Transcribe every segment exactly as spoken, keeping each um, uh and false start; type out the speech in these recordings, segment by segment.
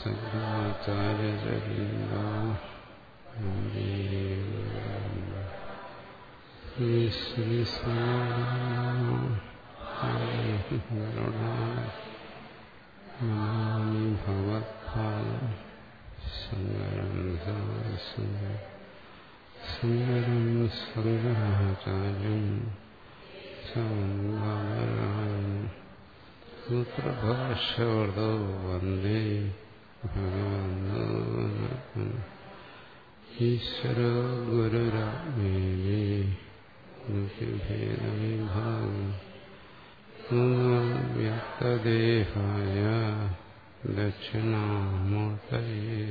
ശങ്കരാചാര്യചരിന്ദോ നമാമി ഭഗവത്പാദം ശങ്കരം ശങ്കരം ശങ്കരാചാര്യം ശങ്കരാചാര്യം സൂത്രഭാഷ്യമൃതോ വന്ദേ ഭഗവന്തോ ഈശ്വരോ ഗുരുരാത്മേതി ഭേദവിഭാഗം വ്യക്തദേഹായ ദക്ഷിണാമൂർത്തയേ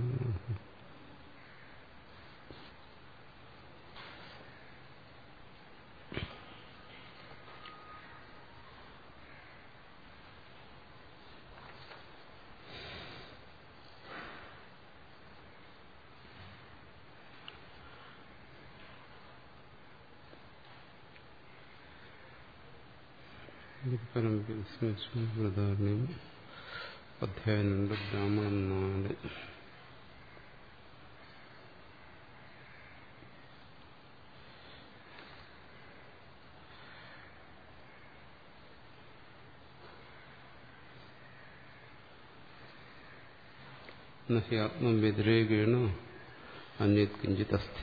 പരമസ്മൃതാരണ്യം അധ്യായം രണ്ട് ബ്രാഹ്മണം നാല്. നഹി ആത്മവ്യതിരേകേണ അന്യത് കിഞ്ചിത് അസ്തി.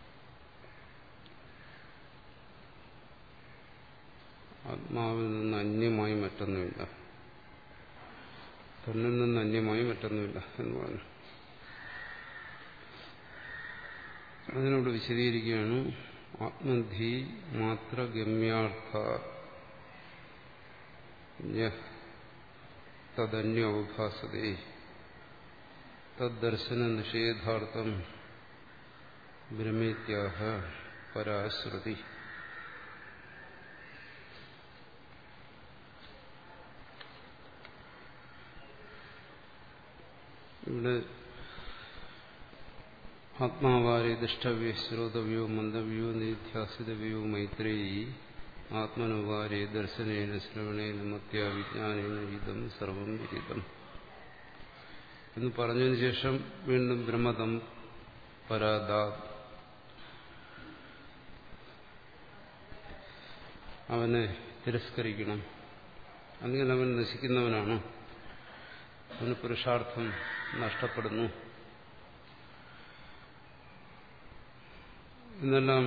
ആത്മാവിൽ നിന്ന് അന്യമായി മറ്റൊന്നുമില്ല, തന്നിൽ നിന്ന് അന്യമായി മറ്റൊന്നുമില്ല എന്ന് പറഞ്ഞു. അതിനോട് വിശദീകരിക്കുകയാണ്. ആത്മധി മാത്ര ഗമ്യാർത്ഥ തദന്യോഭാസതേ തദ്ദർശന നിഷേധാർത്ഥം ബ്രഹ്മേത്യാഹ പരാശ്രുതി. ഇവിടെ ആത്മാവാരെ ദൃഷ്ടവ്യോ ശ്രോതവ്യോ മന്ദവ്യോ നിധ്യാസിതവ്യോ മൈത്രേയി ആത്മനുവാരെ ദർശനേന ശ്രവണേന മത്യാ വിജ്ഞാനേന ഇതം സർവം വിദിതം എന്ന് പറഞ്ഞതിന് ശേഷം വീണ്ടും ബ്രഹ്മതം പരാദാ, അവനെ തിരസ്കരിക്കണം, അല്ലെങ്കിൽ അവൻ നശിക്കുന്നവനാണ്, അവന് പുരുഷാർത്ഥം നഷ്ടപ്പെടുന്നു എന്നെല്ലാം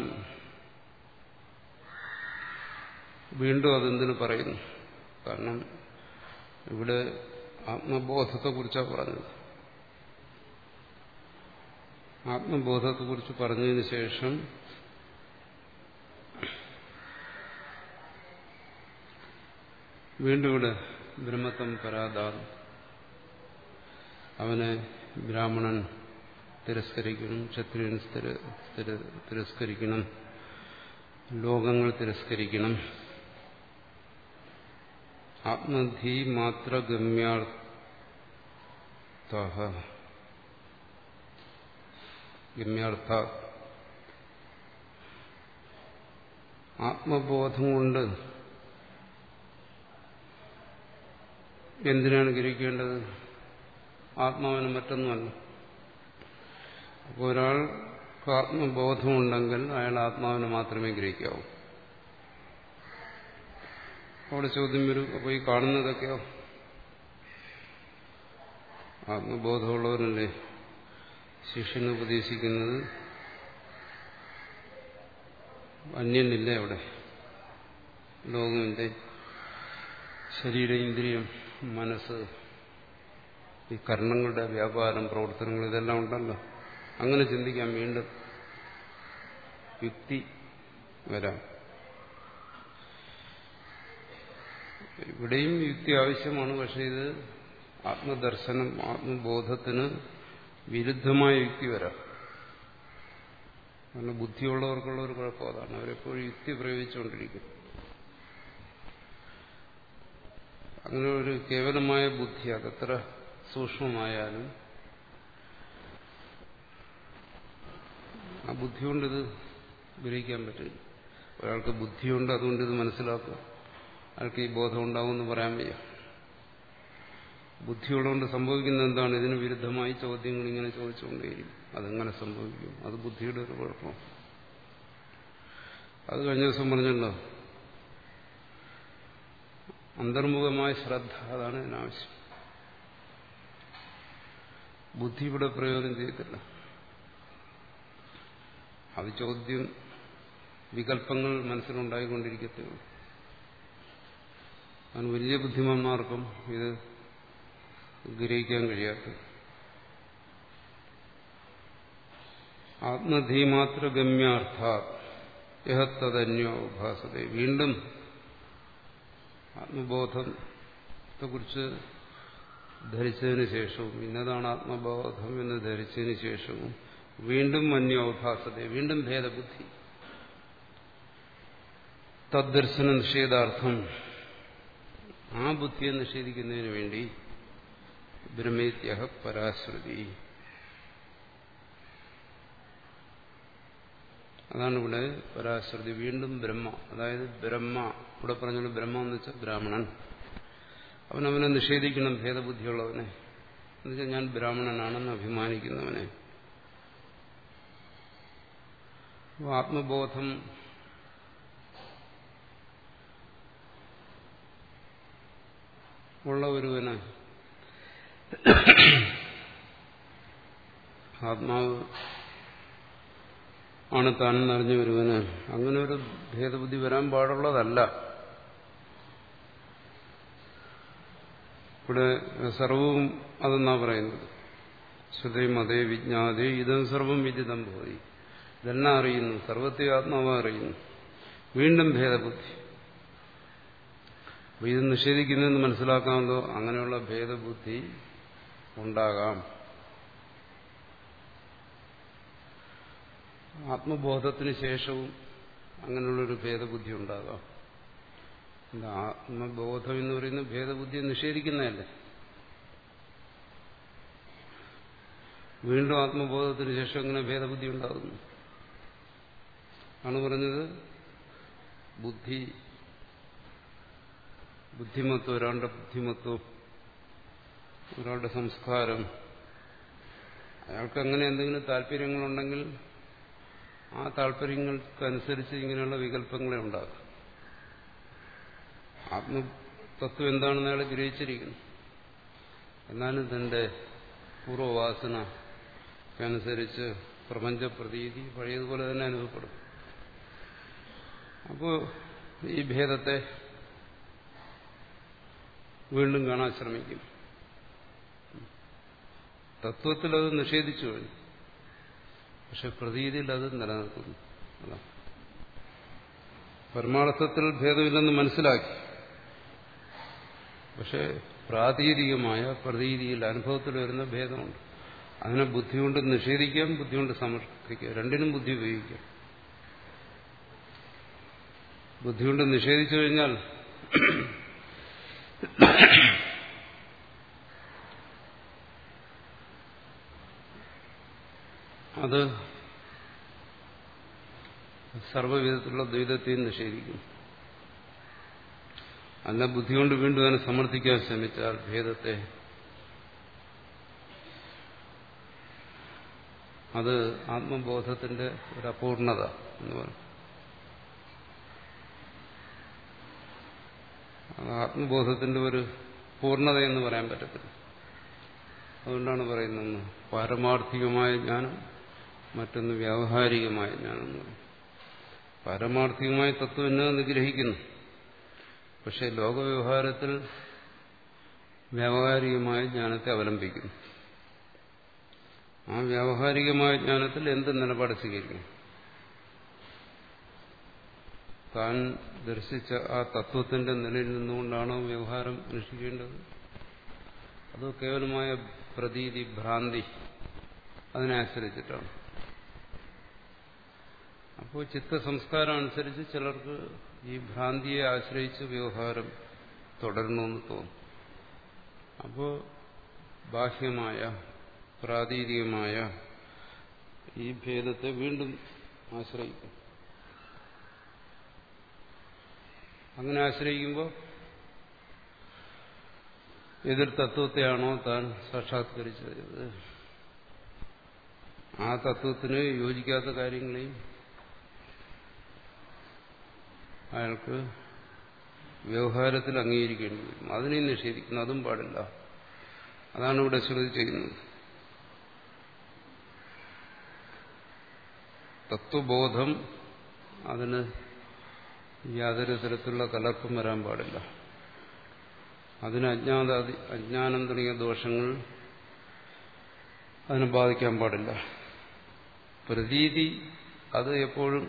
വീണ്ടും അതെന്തിനു പറയുന്നു? കാരണം ഇവിടെ ആത്മബോധത്തെക്കുറിച്ചാണ് പറഞ്ഞത്. ആത്മബോധത്തെക്കുറിച്ച് പറഞ്ഞതിന് ശേഷം വീണ്ടും ഇവിടെ ബ്രഹ്മത്വം പരാദാ, അവനെ ബ്രാഹ്മണൻ തിരസ്കരിക്കണം, ക്ഷത്രിയൻ തിരസ്കരിക്കണം, ലോകങ്ങൾ തിരസ്കരിക്കണം. ആത്മധി മാത്ര ഗമ്യാർത്ഥ ഗമ്യാർത്ഥ ആത്മബോധം കൊണ്ട് എന്തിനാണ് ഗ്രഹിക്കേണ്ടത്? ആത്മാവിന് മറ്റൊന്നുമല്ല. അപ്പോൾ ഒരാൾക്ക് ആത്മബോധമുണ്ടെങ്കിൽ അയാൾ ആത്മാവിനെ മാത്രമേ ഗ്രഹിക്കാവൂ. അവിടെ ചോദ്യം വരും, അപ്പോൾ ഈ കാണുന്നതൊക്കെയോ? ആത്മബോധമുള്ളവരല്ലേ ശിഷ്യന് ഉപദേശിക്കുന്നത്? അന്യനില്ലേ അവിടെ? ലോകമില്ലേ? ശരീര, ഇന്ദ്രിയം, മനസ്സ്, ഈ കർണങ്ങളുടെ വ്യാപാരം, പ്രവർത്തനങ്ങൾ, ഇതെല്ലാം ഉണ്ടല്ലോ. അങ്ങനെ ചിന്തിക്കാൻ വീണ്ടും യുക്തി വരാം. ഇവിടെയും യുക്തി ആവശ്യമാണ്. പക്ഷെ ഇത് ആത്മദർശനം, ആത്മബോധത്തിന് വിരുദ്ധമായ യുക്തി വരാം. കാരണം ബുദ്ധിയുള്ളവർക്കുള്ള ഒരു കുഴപ്പം അതാണ്, അവരെപ്പോഴും യുക്തി പ്രയോഗിച്ചുകൊണ്ടിരിക്കും. അങ്ങനെ ഒരു കേവലമായ ബുദ്ധി, അതത്ര സൂക്ഷ്മമായാലും ആ ബുദ്ധി കൊണ്ടിത് ഗ്രഹിക്കാൻ പറ്റില്ല. ഒരാൾക്ക് ബുദ്ധിയുണ്ട്, അതുകൊണ്ട് ഇത് മനസ്സിലാക്കുക. അയാൾക്ക് ഈ ബോധം ഉണ്ടാവുമെന്ന് പറയാൻ വയ്യ. ബുദ്ധിയുള്ളതുകൊണ്ട് സംഭവിക്കുന്നത് എന്താണ്? ഇതിന് വിരുദ്ധമായി ചോദ്യങ്ങൾ ഇങ്ങനെ ചോദിച്ചുകൊണ്ടേയിരിക്കും. അതെങ്ങനെ സംഭവിക്കും? അത് ബുദ്ധിയുടെ ഒരു കുഴപ്പം. അത് കഴിഞ്ഞ ദിവസം പറഞ്ഞല്ലോ, അന്തർമുഖമായ ശ്രദ്ധ, അതാണ് ഇതിനാവശ്യം. ബുദ്ധി ഇവിടെ പ്രയോജനം ചെയ്തില്ല. അത് ചോദ്യം, വികല്പങ്ങൾ മനസ്സിലുണ്ടായിക്കൊണ്ടിരിക്കത്തേ ഉള്ളൂ. കാരണം വലിയ ബുദ്ധിമാന്മാർക്കും ഇത് ഗ്രഹിക്കാൻ കഴിയാത്ത ആത്മധീമാത്ര ഗമ്യാർത്ഥ യഹത്തന്യോ ഉപാസത. വീണ്ടും ആത്മബോധത്തെക്കുറിച്ച് ധരിച്ചതിന് ശേഷവും, ഇന്നതാണ് ആത്മബോധം എന്ന് ധരിച്ചതിന് ശേഷവും വീണ്ടും അന്യോഭാസത, വീണ്ടും ഭേദബുദ്ധി. തദ്ദർശന നിഷേധാർത്ഥം, ആ ബുദ്ധിയെ നിഷേധിക്കുന്നതിന് വേണ്ടി ബ്രഹ്മേത്യഹ പരാശ്രുതി. അതാണ് ഇവിടെ പരാശ്രുതി. വീണ്ടും ബ്രഹ്മ, അതായത് ബ്രഹ്മ, ഇവിടെ പറഞ്ഞത് ബ്രഹ്മ എന്ന് വെച്ചാൽ ബ്രാഹ്മണൻ. അവനവനെ നിഷേധിക്കണം, ഭേദബുദ്ധിയുള്ളവനെ. എന്നുവെച്ചാൽ ഞാൻ ബ്രാഹ്മണനാണെന്ന് അഭിമാനിക്കുന്നവനെ. ആത്മബോധം ഉള്ള ഒരുവന്, ആത്മാവ് ആണ് താനെന്ന് അറിഞ്ഞ ഒരുവന് അങ്ങനെ ഒരു ഭേദബുദ്ധി വരാൻ പാടുള്ളതല്ല. ഇവിടെ സർവവും അതെന്നാ പറയുന്നത്. ശ്രുതേ മതേ വിജ്ഞാതേ ഇതം സർവം വിദിതം പോയി. ഇതെല്ലാം അറിയുന്നു, സർവത്തെ ആത്മാവ് അറിയുന്നു. വീണ്ടും ഭേദബുദ്ധി. അപ്പൊ ഇത് നിഷേധിക്കുന്നതെന്ന് മനസ്സിലാക്കാമല്ലോ. അങ്ങനെയുള്ള ഭേദബുദ്ധി ഉണ്ടാകാം. ആത്മബോധത്തിന് ശേഷവും അങ്ങനെയുള്ളൊരു ഭേദബുദ്ധി ഉണ്ടാകാം. ആത്മബോധം എന്ന് പറയുന്നത് ഭേദബുദ്ധിയെ നിഷേധിക്കുന്നതല്ലേ. വീണ്ടും ആത്മബോധത്തിന് ശേഷം അങ്ങനെ ഭേദബുദ്ധി ഉണ്ടാകുന്നു ആണ് പറഞ്ഞത്. ബുദ്ധി, ബുദ്ധിമത്വം, ഒരാളുടെ ബുദ്ധിമത്വം, ഒരാളുടെ സംസ്കാരം, അയാൾക്ക് അങ്ങനെ എന്തെങ്കിലും താല്പര്യങ്ങളുണ്ടെങ്കിൽ ആ താല്പര്യങ്ങൾക്കനുസരിച്ച് ഇങ്ങനെയുള്ള വികല്പങ്ങളെ ഉണ്ടാകും. ആത്മതത്വം എന്താണെന്ന് അയാൾ ഗ്രഹിച്ചിരിക്കുന്നു. എന്നാലും തന്റെ പൂർവ്വവാസനക്കനുസരിച്ച് പ്രപഞ്ചപ്രതീതി പഴയതുപോലെ തന്നെ അനുഭവപ്പെടും. അപ്പോൾ ഈ ഭേദത്തെ വീണ്ടും കാണാൻ ശ്രമിക്കും. തത്വത്തിൽ അത് നിഷേധിച്ചു കഴിഞ്ഞു, പക്ഷെ പ്രതീതിയിൽ അത് നിലനിൽക്കുന്നു. അതാണ് പരമാർത്ഥത്തിൽ ഭേദമില്ലെന്ന് മനസ്സിലാക്കി. പക്ഷെ പ്രാതീതികമായ പ്രതീതിയിൽ, അനുഭവത്തിൽ വരുന്ന ഭേദമുണ്ട്. അതിനെ ബുദ്ധി കൊണ്ട് നിഷേധിക്കാം, ബുദ്ധി കൊണ്ട് സമർത്ഥിക്കാം. രണ്ടിനും ബുദ്ധി ഉപയോഗിക്കാം. ബുദ്ധി കൊണ്ട് നിഷേധിച്ചു കഴിഞ്ഞാൽ അത് സർവ്വവിധത്തിലുള്ള ദ്വൈതത്തെയും നിഷേധിക്കും. അല്ല, ബുദ്ധി കൊണ്ട് വീണ്ടും അതിനെ സമർത്ഥിക്കാൻ ശ്രമിച്ചാൽ ഭേദത്തെ, അത് ആത്മബോധത്തിന്റെ ഒരു അപൂർണത എന്ന് പറയും. ആത്മബോധത്തിന്റെ ഒരു പൂർണ്ണത എന്ന് പറയാൻ പറ്റത്തില്ല. അതുകൊണ്ടാണ് പറയുന്നത് പാരമാർത്ഥികമായ ജ്ഞാനം, മറ്റൊന്ന് വ്യാവഹാരികമായ ജ്ഞാനം എന്ന് പറയും. പാരമാർത്ഥികമായ തത്വം എന്നത് ഗ്രഹിക്കുന്നു, പക്ഷെ ലോകവ്യവഹാരത്തിൽ വ്യാവഹാരികമായ ജ്ഞാനത്തെ അവലംബിക്കുന്നു. ആ വ്യാവഹാരികമായ ജ്ഞാനത്തിൽ എന്ത് നിലപാട് സ്വീകരിക്കും? താൻ ദർശിച്ച ആ തത്വത്തിന്റെ നിലയിൽ നിന്നുകൊണ്ടാണോ വ്യവഹാരം അനുഷ്ഠിക്കേണ്ടത്? അതോ കേവലമായ പ്രതീതി, ഭ്രാന്തി അതിനെ ആശ്രയിച്ചിട്ടാണ്? അപ്പോൾ ചിത്തസംസ്കാരം അനുസരിച്ച് ചിലർക്ക് ഈ ഭ്രാന്തിയെ ആശ്രയിച്ച് വ്യവഹാരം തുടരണമെന്ന് തോന്നും. അപ്പോൾ ബാഹ്യമായ പ്രാതീതികമായ ഈ ഭേദത്തെ വീണ്ടും ആശ്രയിക്കും. അങ്ങനെ ആശ്രയിക്കുമ്പോൾ എതിർ തത്വത്തെയാണോ താൻ സാക്ഷാത്കരിച്ചത്, ആ തത്വത്തിന് യോജിക്കാത്ത കാര്യങ്ങളെയും അയാൾക്ക് വ്യവഹാരത്തിൽ അംഗീകരിക്കേണ്ടി വരും. അതിനെയും നിഷേധിക്കുന്നു, അതും പാടില്ല. അതാണ് ഇവിടെ ശ്രുതി ചെയ്യുന്നത്. തത്വബോധം അതിന് യാതൊരു തരത്തിലുള്ള കലർപ്പും വരാൻ പാടില്ല. അതിന് അജ്ഞാതാദി അജ്ഞാനം തുടങ്ങിയ ദോഷങ്ങൾ അതിനെ ബാധിക്കാൻ പാടില്ല. പ്രതീതി അത് എപ്പോഴും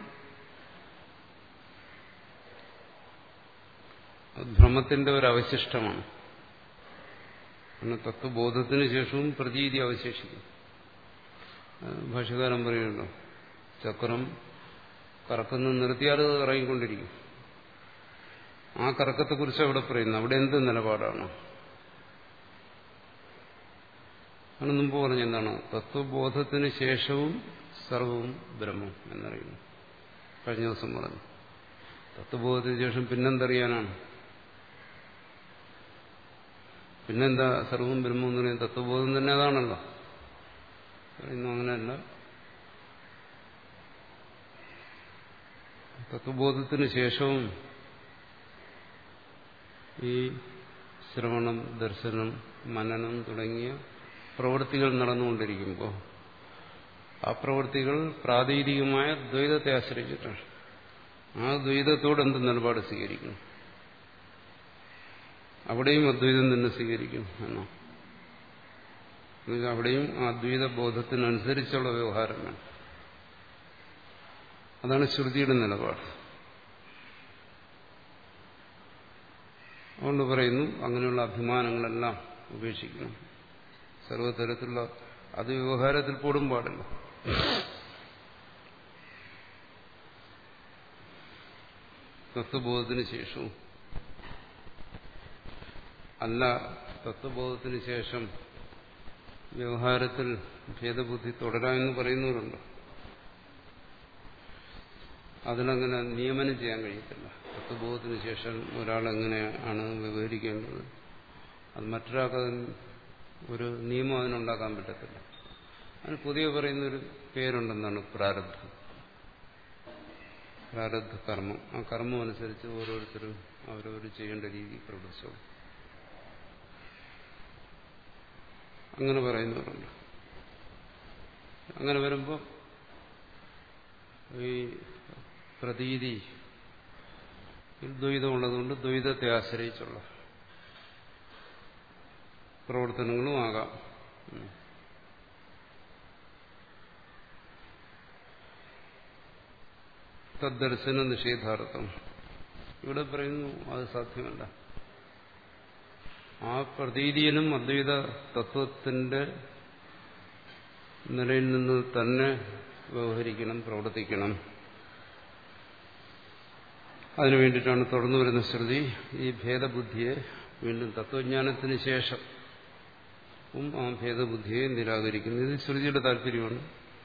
ഭ്രമത്തിന്റെ ഒരു അവശിഷ്ടമാണ്. തത്വബോധത്തിന് ശേഷവും പ്രതീതി അവശേഷിക്കും. ഭാഷ്യകാരൻ പറയുന്നുണ്ടോ, ചക്രം കറക്കുന്ന നിർത്തിയാൽ അത് കറങ്ങിക്കൊണ്ടിരിക്കും. ആ കറക്കത്തെക്കുറിച്ച് അവിടെ പറയുന്നു. അവിടെ എന്ത് നിലപാടാണ്? അങ്ങനെ മുമ്പ് പറഞ്ഞ എന്താണ്? തത്വബോധത്തിന് ശേഷവും സർവവും ബ്രഹ്മം എന്നറിയുന്നു. കഴിഞ്ഞ ദിവസം പറഞ്ഞു. തത്വബോധത്തിന് ശേഷം പിന്നെന്തറിയാനാണ്? പിന്നെന്താ സർവവും ബ്രഹ്മം എന്ന് പറയുന്നത്? തത്വബോധം തന്നെ അതാണല്ലോ. പറയുന്നു അങ്ങനെയല്ല. തത്വബോധത്തിന് ശേഷവും ഈ ശ്രവണം, ദർശനം, മനനം തുടങ്ങിയ പ്രവൃത്തികൾ നടന്നുകൊണ്ടിരിക്കുമ്പോൾ ആ പ്രവൃത്തികൾ പ്രാദേശികമായ ദ്വൈതത്തെ ആശ്രയിച്ചിട്ടാണ്. ആ ദ്വൈതത്തോട് എന്ത് നിലപാട് സ്വീകരിക്കണം? അവിടെയും അദ്വൈതം തന്നെ സ്വീകരിക്കും എന്നോ? അവിടെയും ആ അദ്വൈത ബോധത്തിനനുസരിച്ചുള്ള വ്യവഹാരം വേണം. അതാണ് ശ്രുതിയുടെ നിലപാട്. അതുകൊണ്ട് പറയുന്നു, അങ്ങനെയുള്ള അഭിമാനങ്ങളെല്ലാം ഉപേക്ഷിക്കണം. സർവ്വതരത്തിലുള്ള അത് വ്യവഹാരത്തിൽ പോടും പാടില്ല. തത്വബോധത്തിന് ശേഷവും അല്ല, തത്വബോധത്തിന് ശേഷം വ്യവഹാരത്തിൽ ഭേദബുദ്ധി തുടരാമെന്ന് പറയുന്നവരുണ്ട്. അതിനങ്ങനെ നിയമനം ചെയ്യാൻ കഴിയത്തില്ല. തത്വബോധത്തിന് ശേഷം ഒരാളെങ്ങനെയാണ് വ്യവഹരിക്കേണ്ടത്, അത് മറ്റൊരാൾക്ക് ഒരു നിയമം അതിനുണ്ടാക്കാൻ പറ്റത്തില്ല. അതിന് പുതിയ പറയുന്നൊരു പേരുണ്ടെന്നാണ് പ്രാരബ്ധം. പ്രാരബ്ധ കർമ്മം. ആ കർമ്മം അനുസരിച്ച് ഓരോരുത്തരും അവരവർ ചെയ്യേണ്ട രീതി പ്രവർത്തിച്ചോളും. അങ്ങനെ പറയുന്നവരുണ്ട്. അങ്ങനെ വരുമ്പോൾ ഈ പ്രതീതി ദ്വൈതമുള്ളതുകൊണ്ട് ദ്വൈതത്തെ ആശ്രയിച്ചുള്ള പ്രവർത്തനങ്ങളും ആകാം. തദ്ദർശന നിഷേധാർത്ഥം ഇവിടെ പറയുന്നു അത് സാധ്യമല്ല. ആ പ്രതീതിയിലും അദ്വൈത തത്വത്തിന്റെ നിലയിൽ നിന്ന് തന്നെ വ്യവഹരിക്കണം, പ്രവർത്തിക്കണം. അതിനു വേണ്ടിയിട്ടാണ് തുടർന്നു വരുന്ന ശ്രുതി ഈ ഭേദബുദ്ധിയെ വീണ്ടും തത്വജ്ഞാനത്തിന് ശേഷം ആ ഭേദബുദ്ധിയെ നിരാകരിക്കുന്നു. ഇത് ശ്രുതിയുടെ താല്പര്യമാണ്.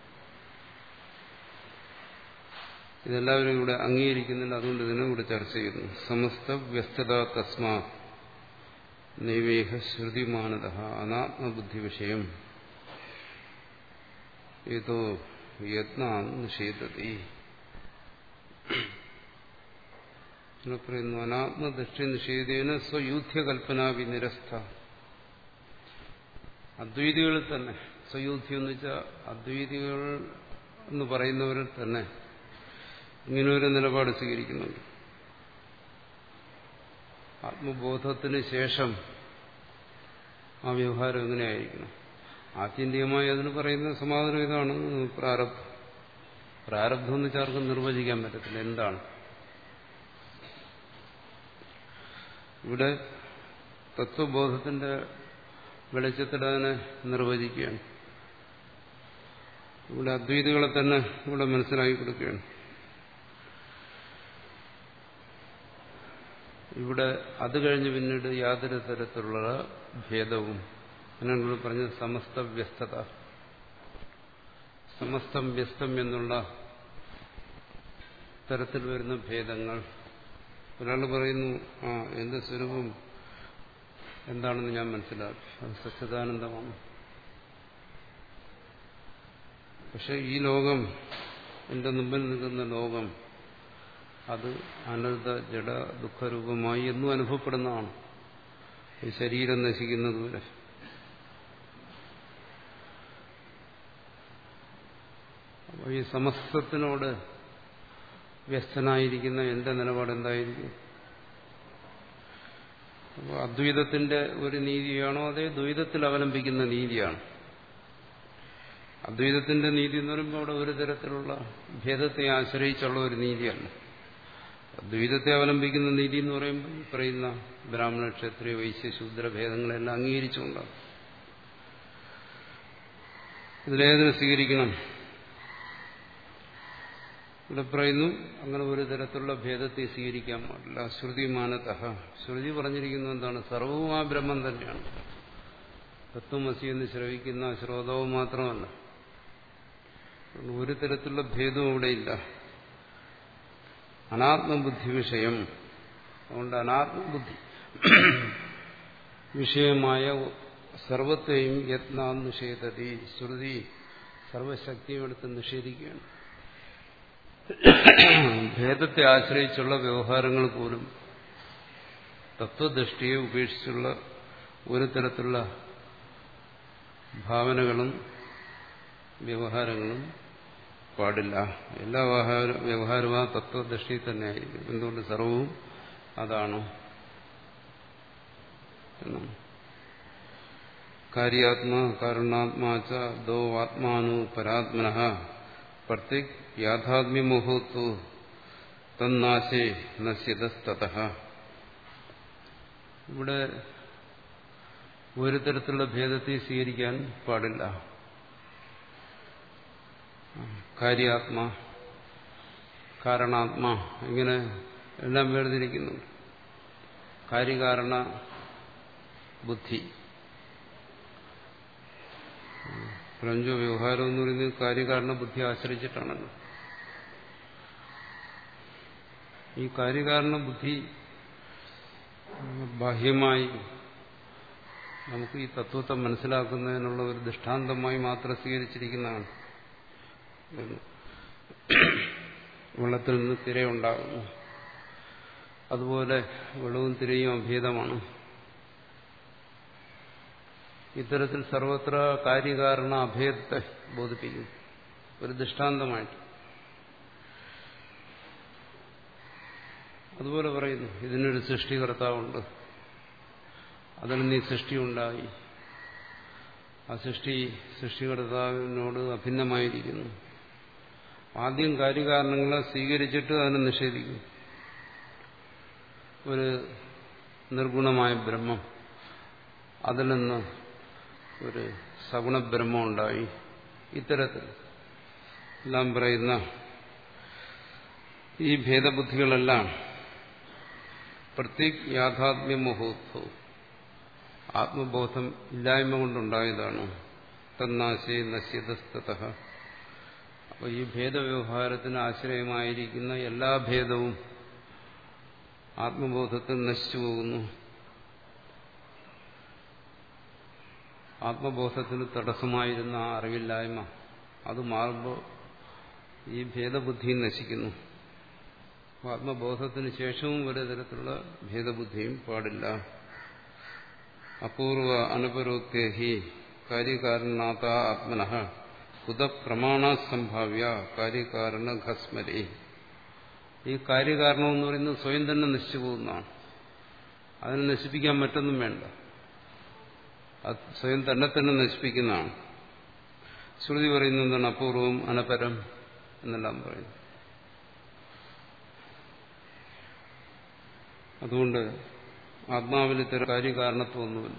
ഇതെല്ലാവരും ഇവിടെ അംഗീകരിക്കുന്നില്ല. അതുകൊണ്ട് ഇതിനും ഇവിടെ ചർച്ച ചെയ്യുന്നു. സമസ്ത വ്യസ്തത തസ്മാ നൈവേഹ ശ്രുതിമാനത അനാത്മബുദ്ധി വിഷയം ഏതോ യത്ന നിഷേധതി. പറയുന്നു അനാത്മദൃഷ്ടി നിഷേധേന സ്വയൂഥ്യകൽപ്പനാവി നിരസ്ഥ. അദ്വൈതികളിൽ തന്നെ സ്വയൂഥ്യം എന്ന് വെച്ചാൽ അദ്വൈതികൾ എന്ന് പറയുന്നവരിൽ തന്നെ ഇങ്ങനൊരു നിലപാട് സ്വീകരിക്കുന്നുണ്ട്. ആത്മബോധത്തിന് ശേഷം ആ വ്യവഹാരം എങ്ങനെയായിരിക്കണം? ആത്യന്തികമായി അതിന് പറയുന്ന സമാധാനം ഇതാണ്, പ്രാരബ്ധം. പ്രാരബ്ധം എന്ന് വെച്ചാൽ ആർക്കും നിർവചിക്കാൻ പറ്റത്തില്ല എന്താണ്. ഇവിടെ തത്വബോധത്തിന്റെ വെളിച്ചത്തിൽ അതിനെ നിർവചിക്കുകയാണ്. ഇവിടെ അദ്വൈതികളെ തന്നെ ഇവിടെ മനസ്സിലാക്കി കൊടുക്കുകയാണ്. ഇവിടെ അത് കഴിഞ്ഞ് പിന്നീട് യാതൊരു തരത്തിലുള്ള ഭേദവും എന്നോട് പറഞ്ഞത് സമസ്ത വ്യസ്തത. സമസ്തം വ്യസ്തം എന്നുള്ള തരത്തിൽ വരുന്ന ഭേദങ്ങൾ. ഒരാൾ പറയുന്നു ആ എന്റെ സ്വരൂപം എന്താണെന്ന് ഞാൻ മനസ്സിലാക്കി. അത് സച്ചിദാനന്ദമാണ്. പക്ഷെ ഈ ലോകം, എന്റെ മുമ്പിൽ നിൽക്കുന്ന ലോകം, അത് അനർഥ ജഡ ദുഃഖരൂപമായി എന്നും അനുഭവപ്പെടുന്നതാണ് ഈ ശരീരം നശിക്കുന്നതുവരെ. അപ്പോൾ ഈ സമസ്തത്തിനോട് വ്യസ്തനായിരിക്കുന്ന എന്റെ നിലപാട് എന്തായിരിക്കും? അപ്പോൾ അദ്വൈതത്തിന്റെ ഒരു നീതിയാണോ അതേ ദ്വൈതത്തിൽ അവലംബിക്കുന്ന നീതിയാണ്? അദ്വൈതത്തിന്റെ നീതി എന്ന് പറയുമ്പോൾ അവിടെ ഒരു തരത്തിലുള്ള ഭേദത്തെ ആശ്രയിച്ചുള്ള ഒരു നീതിയല്ല. അദ്വൈതത്തെ അവലംബിക്കുന്ന നീതി എന്ന് പറയുമ്പോൾ ഈ പറയുന്ന ബ്രാഹ്മണ ക്ഷത്രിയ വൈശ്യ ശൂദ്ര ഭേദങ്ങളെല്ലാം അംഗീകരിച്ചുകൊണ്ടാണ്. ഇതിലേതിനെ സ്വീകരിക്കണം? ഇവിടെ പറയുന്നു അങ്ങനെ ഒരു തരത്തിലുള്ള ഭേദത്തെ സ്വീകരിക്കാൻ പാടില്ല. ശ്രുതിമാനതഃ, ശ്രുതി പറഞ്ഞിരിക്കുന്നത് എന്താണ്? സർവവും ആ ബ്രഹ്മം തന്നെയാണ്. തത്വമസി എന്ന് ശ്രവിക്കുന്ന ശ്രോതാവ് മാത്രമല്ല. ഒരു തരത്തിലുള്ള ഭേദവും ഇവിടെയില്ല. അനാത്മബുദ്ധി വിഷയം. അതുകൊണ്ട് അനാത്മബുദ്ധി വിഷയമായ സർവത്തെയും യത്നാൻ നിഷേധതി. ശ്രുതി സർവശക്തിയും എടുത്ത് നിഷേധിക്കുകയാണ്. ഭേദത്തെ ആശ്രയിച്ചുള്ള വ്യവഹാരങ്ങൾ പോലും തത്വദൃഷ്ടിയെ ഉപേക്ഷിച്ചുള്ള ഒരു തരത്തിലുള്ള ഭാവനകളും വ്യവഹാരങ്ങളും പാടില്ല. എല്ലാ വ്യവഹാരവും ആ തത്വദൃഷ്ടി തന്നെയായിരിക്കും. എന്തുകൊണ്ട്? സർവവും അതാണ്. കാര്യാത്മാ കാരണാത്മാച്ച ദോ ആത്മാനു പരാത്മനഃ പ്രത്യേക് യാഥാത്മ്യമോഹത്തു തന്നാശേ നശ്യതസ്തതഃ. ഇവിടെ ഒരു തരത്തിലുള്ള ഭേദത്തെ സ്വീകരിക്കാൻ പാടില്ല. കാര്യാത്മാ കാരണാത്മാ ഇങ്ങനെ എല്ലാം വേർതിരിക്കുന്നുണ്ട്. കാര്യകാരണ ബുദ്ധി, പ്രപഞ്ച വ്യവഹാരം എന്ന് പറയുന്നത് കാര്യകാരണ ബുദ്ധി ആശ്രയിച്ചിട്ടാണല്ലോ. ഈ കാര്യകാരണ ബുദ്ധി ബാഹ്യമായി നമുക്ക് ഈ തത്വത്തെ മനസ്സിലാക്കുന്നതിനുള്ള ഒരു ദൃഷ്ടാന്തമായി മാത്രം സ്വീകരിച്ചിരിക്കുന്നതാണ്. വെള്ളത്തിൽ നിന്ന് തിരയുണ്ടാകുന്നു, അതുപോലെ വെള്ളവും തിരയും അഭേദമാണ്. ഇത്തരത്തിൽ സർവത്ര കാര്യകാരണ അഭേദത്തെ ബോധിപ്പിക്കുന്നു ഒരു ദൃഷ്ടാന്തമായിട്ട്. അതുപോലെ പറയുന്നു, ഇതിനൊരു സൃഷ്ടികർത്താവുണ്ട്, അതിൽ നീ സൃഷ്ടിയുണ്ടായി, ആ സൃഷ്ടി സൃഷ്ടികർത്താവിനോട് അഭിന്നമായിരിക്കുന്നു. ആദ്യം കാര്യകാരണങ്ങളെ സ്വീകരിച്ചിട്ട് അതിനെ നിഷേധിക്കും. ഒരു നിർഗുണമായ ബ്രഹ്മം, അതിൽ നിന്ന് ഒരു സഗുണബ്രഹ്മം ഉണ്ടായി. ഇത്തരത്തിൽ എല്ലാം പറയുന്ന ഈ ഭേദബുദ്ധികളെല്ലാം പ്രത്യേക യാഥാത്മ്യമോഹോത്സവം ആത്മബോധം ഇല്ലായ്മ കൊണ്ടുണ്ടായതാണ്. തന്നാശേ നശ്യതസ്തതഃ. അപ്പോൾ ഈ ഭേദവ്യവഹാരത്തിന് ആശ്രയമായിരിക്കുന്ന എല്ലാ ഭേദവും ആത്മബോധത്തിൽ നശിച്ചു പോകുന്നു. ആത്മബോധത്തിന് തടസ്സമായിരുന്ന ആ അറിവില്ലായ്മ അത് മാറുമ്പോൾ ഈ ഭേദബുദ്ധി നശിക്കുന്നു. ആത്മബോധത്തിന് ശേഷവും ഒരു തരത്തിലുള്ള ഭേദബുദ്ധിയും പാടില്ല. അപൂർവ അനപരോക്തേഹി കാര്യകാരണാത ആത്മനഃ കുത പ്രമാണ സംഭാവ്യ കാര്യകാരണ ഘസ്മരേ. ഈ കാര്യകാരണം എന്ന് പറയുന്നത് സ്വയം തന്നെ നശിച്ചു പോകുന്നതാണ്. അതിനെ നശിപ്പിക്കാൻ മറ്റൊന്നും വേണ്ട, അത് സ്വയം തന്നെ തന്നെ നശിപ്പിക്കുന്നതാണ്. ശ്രുതി പറയുന്നത് എന്താണ്? അപൂർവം അനപരം എന്നെല്ലാം പറയുന്നു. അതുകൊണ്ട് ആത്മാവിൽ ഇത്തരം കാര്യകാരണത്വമൊന്നുമില്ല,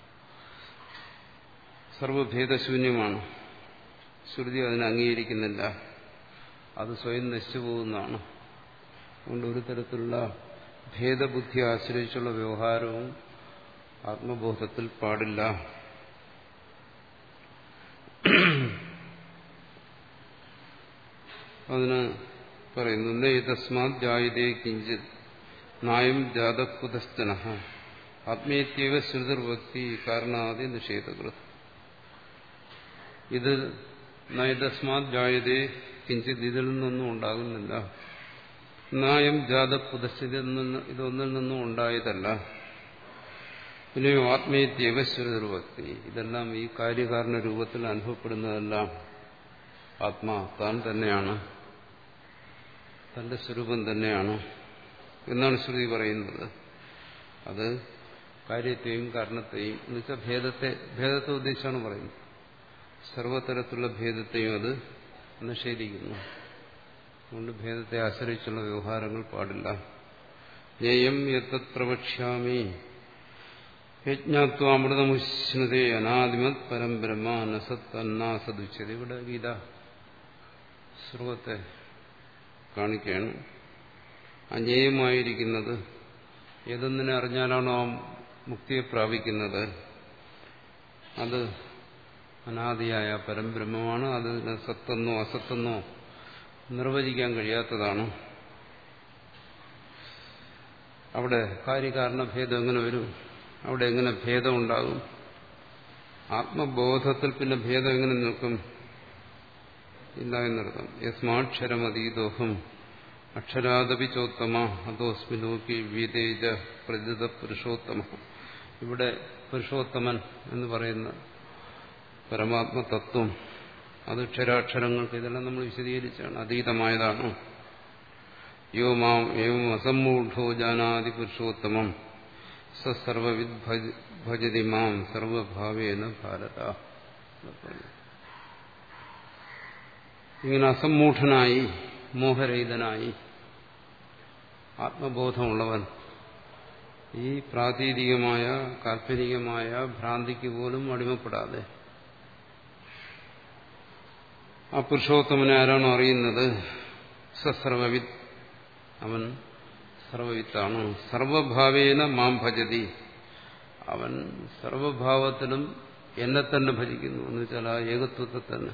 സർവഭേദശൂന്യമാണ്. ശ്രുതി അതിനെ അംഗീകരിക്കുന്നില്ല, അത് സ്വയം നശിച്ചു പോകുന്നതാണ്. അതുകൊണ്ട് ഒരു തരത്തിലുള്ള ഭേദബുദ്ധി ആശ്രയിച്ചുള്ള വ്യവഹാരവും ആത്മബോധത്തിൽ പാടില്ല. അതിന് പറയുന്നു, തസ്മാത് ജായതേ കിഞ്ചിത് നായം ജാതകുതസ്ഥനഃ ആത്മീയത്യേവ ശ്രുതിർഭക്തി കാരണാദി നിഷേധകൃത്. ഇത് നയതസ്മാത് ജായതേ കിഞ്ചിത്, ഇതിൽ നിന്നൊന്നും ഉണ്ടാകുന്നില്ല. നായം ജാത പുതശ്ചിത്, ഇതൊന്നിൽ നിന്നും ഉണ്ടായതല്ല. പിന്നെയോ ആത്മീയത്യേവ ശ്രുതിർഭക്തി, ഇതെല്ലാം ഈ കാര്യകാരണ രൂപത്തിൽ അനുഭവപ്പെടുന്നതെല്ലാം ആത്മാ താൻ തന്നെയാണ്, തന്റെ സ്വരൂപം തന്നെയാണ് എന്നാണ് ശ്രുതി പറയുന്നത്. അത് കാര്യത്തെയും കാരണത്തെയും എന്ന് വെച്ചാൽ ഭേദത്തെ ഭേദത്തെ ഉദ്ദേശിച്ചാണ് പറയുന്നത്. സർവതരത്തിലുള്ള ഭേദത്തെയും അത് നിഷേധിക്കുന്നു. അതുകൊണ്ട് ഭേദത്തെ ആശ്രയിച്ചുള്ള വ്യവഹാരങ്ങൾ പാടില്ല. ജ്ഞേയം യത്തത് പ്രവക്ഷ്യാമി യജ്ഞാത്വാമൃതമുഷ്ണതേ അനാദിമത് പരം ബ്രഹ്മ നസത് അന്നാസദുച്യത. ഇവിടെ ഗീത സർവത്തെ കാണിക്കുകയാണ്. അജ്ഞേയമായിരിക്കുന്നത് ഏതൊന്നിനെ അറിഞ്ഞാലാണോ ആ മുക്തിയെ പ്രാപിക്കുന്നത്, അത് അനാദിയായ പരംബ്രഹ്മമാണ്. അതിന് സത്തെന്നോ അസത്തെന്നോ നിർവചിക്കാൻ കഴിയാത്തതാണ്. അവിടെ കാര്യകാരണ ഭേദം എങ്ങനെ വരും? അവിടെ എങ്ങനെ ഭേദം ഉണ്ടാകും? ആത്മബോധത്തിൽ പിന്നെ ഭേദം എങ്ങനെ നിൽക്കും? ഇല്ല എന്നർത്ഥം. യസ്മാക്ഷരമതീതോഹം അക്ഷരാദപി ചോത്തമ അതോസ്മി ലോകി വിതേജ പ്രതിത പുരുഷോത്തമ. ഇവിടെ പുരുഷോത്തമൻ എന്ന് പറയുന്ന പരമാത്മതത്വം അത് അക്ഷരാക്ഷരങ്ങൾക്ക് ഇതെല്ലാം നമ്മൾ വിശദീകരിച്ചാണ്, അതീതമായതാണ്. യോ മാം ഏവം അസമ്മൂഢോ ജാനാതി പുരുഷോത്തമം സ സർവവിദ് ഭജതി മാം സർവഭാവേന ഭാരത. ഇങ്ങനെ അസമ്മൂഢനായി മോഹരഹിതനായി ആത്മബോധമുള്ളവൻ ഈ പ്രാതീതികമായ കാൽപ്പനികമായ ഭ്രാന്തിക്ക് പോലും അടിമപ്പെടാതെ ആ പുരുഷോത്തമനെ ആരാണോ അറിയുന്നത്, സസർവവിത്ത്, അവൻ സർവവിത്താണ്. സർവഭാവേന മാം ഭജതി, അവൻ സർവഭാവത്തിലും എന്നെ തന്നെ ഭജിക്കുന്നു. എന്ന് വെച്ചാൽ ആ ഏകത്വത്തെ തന്നെ,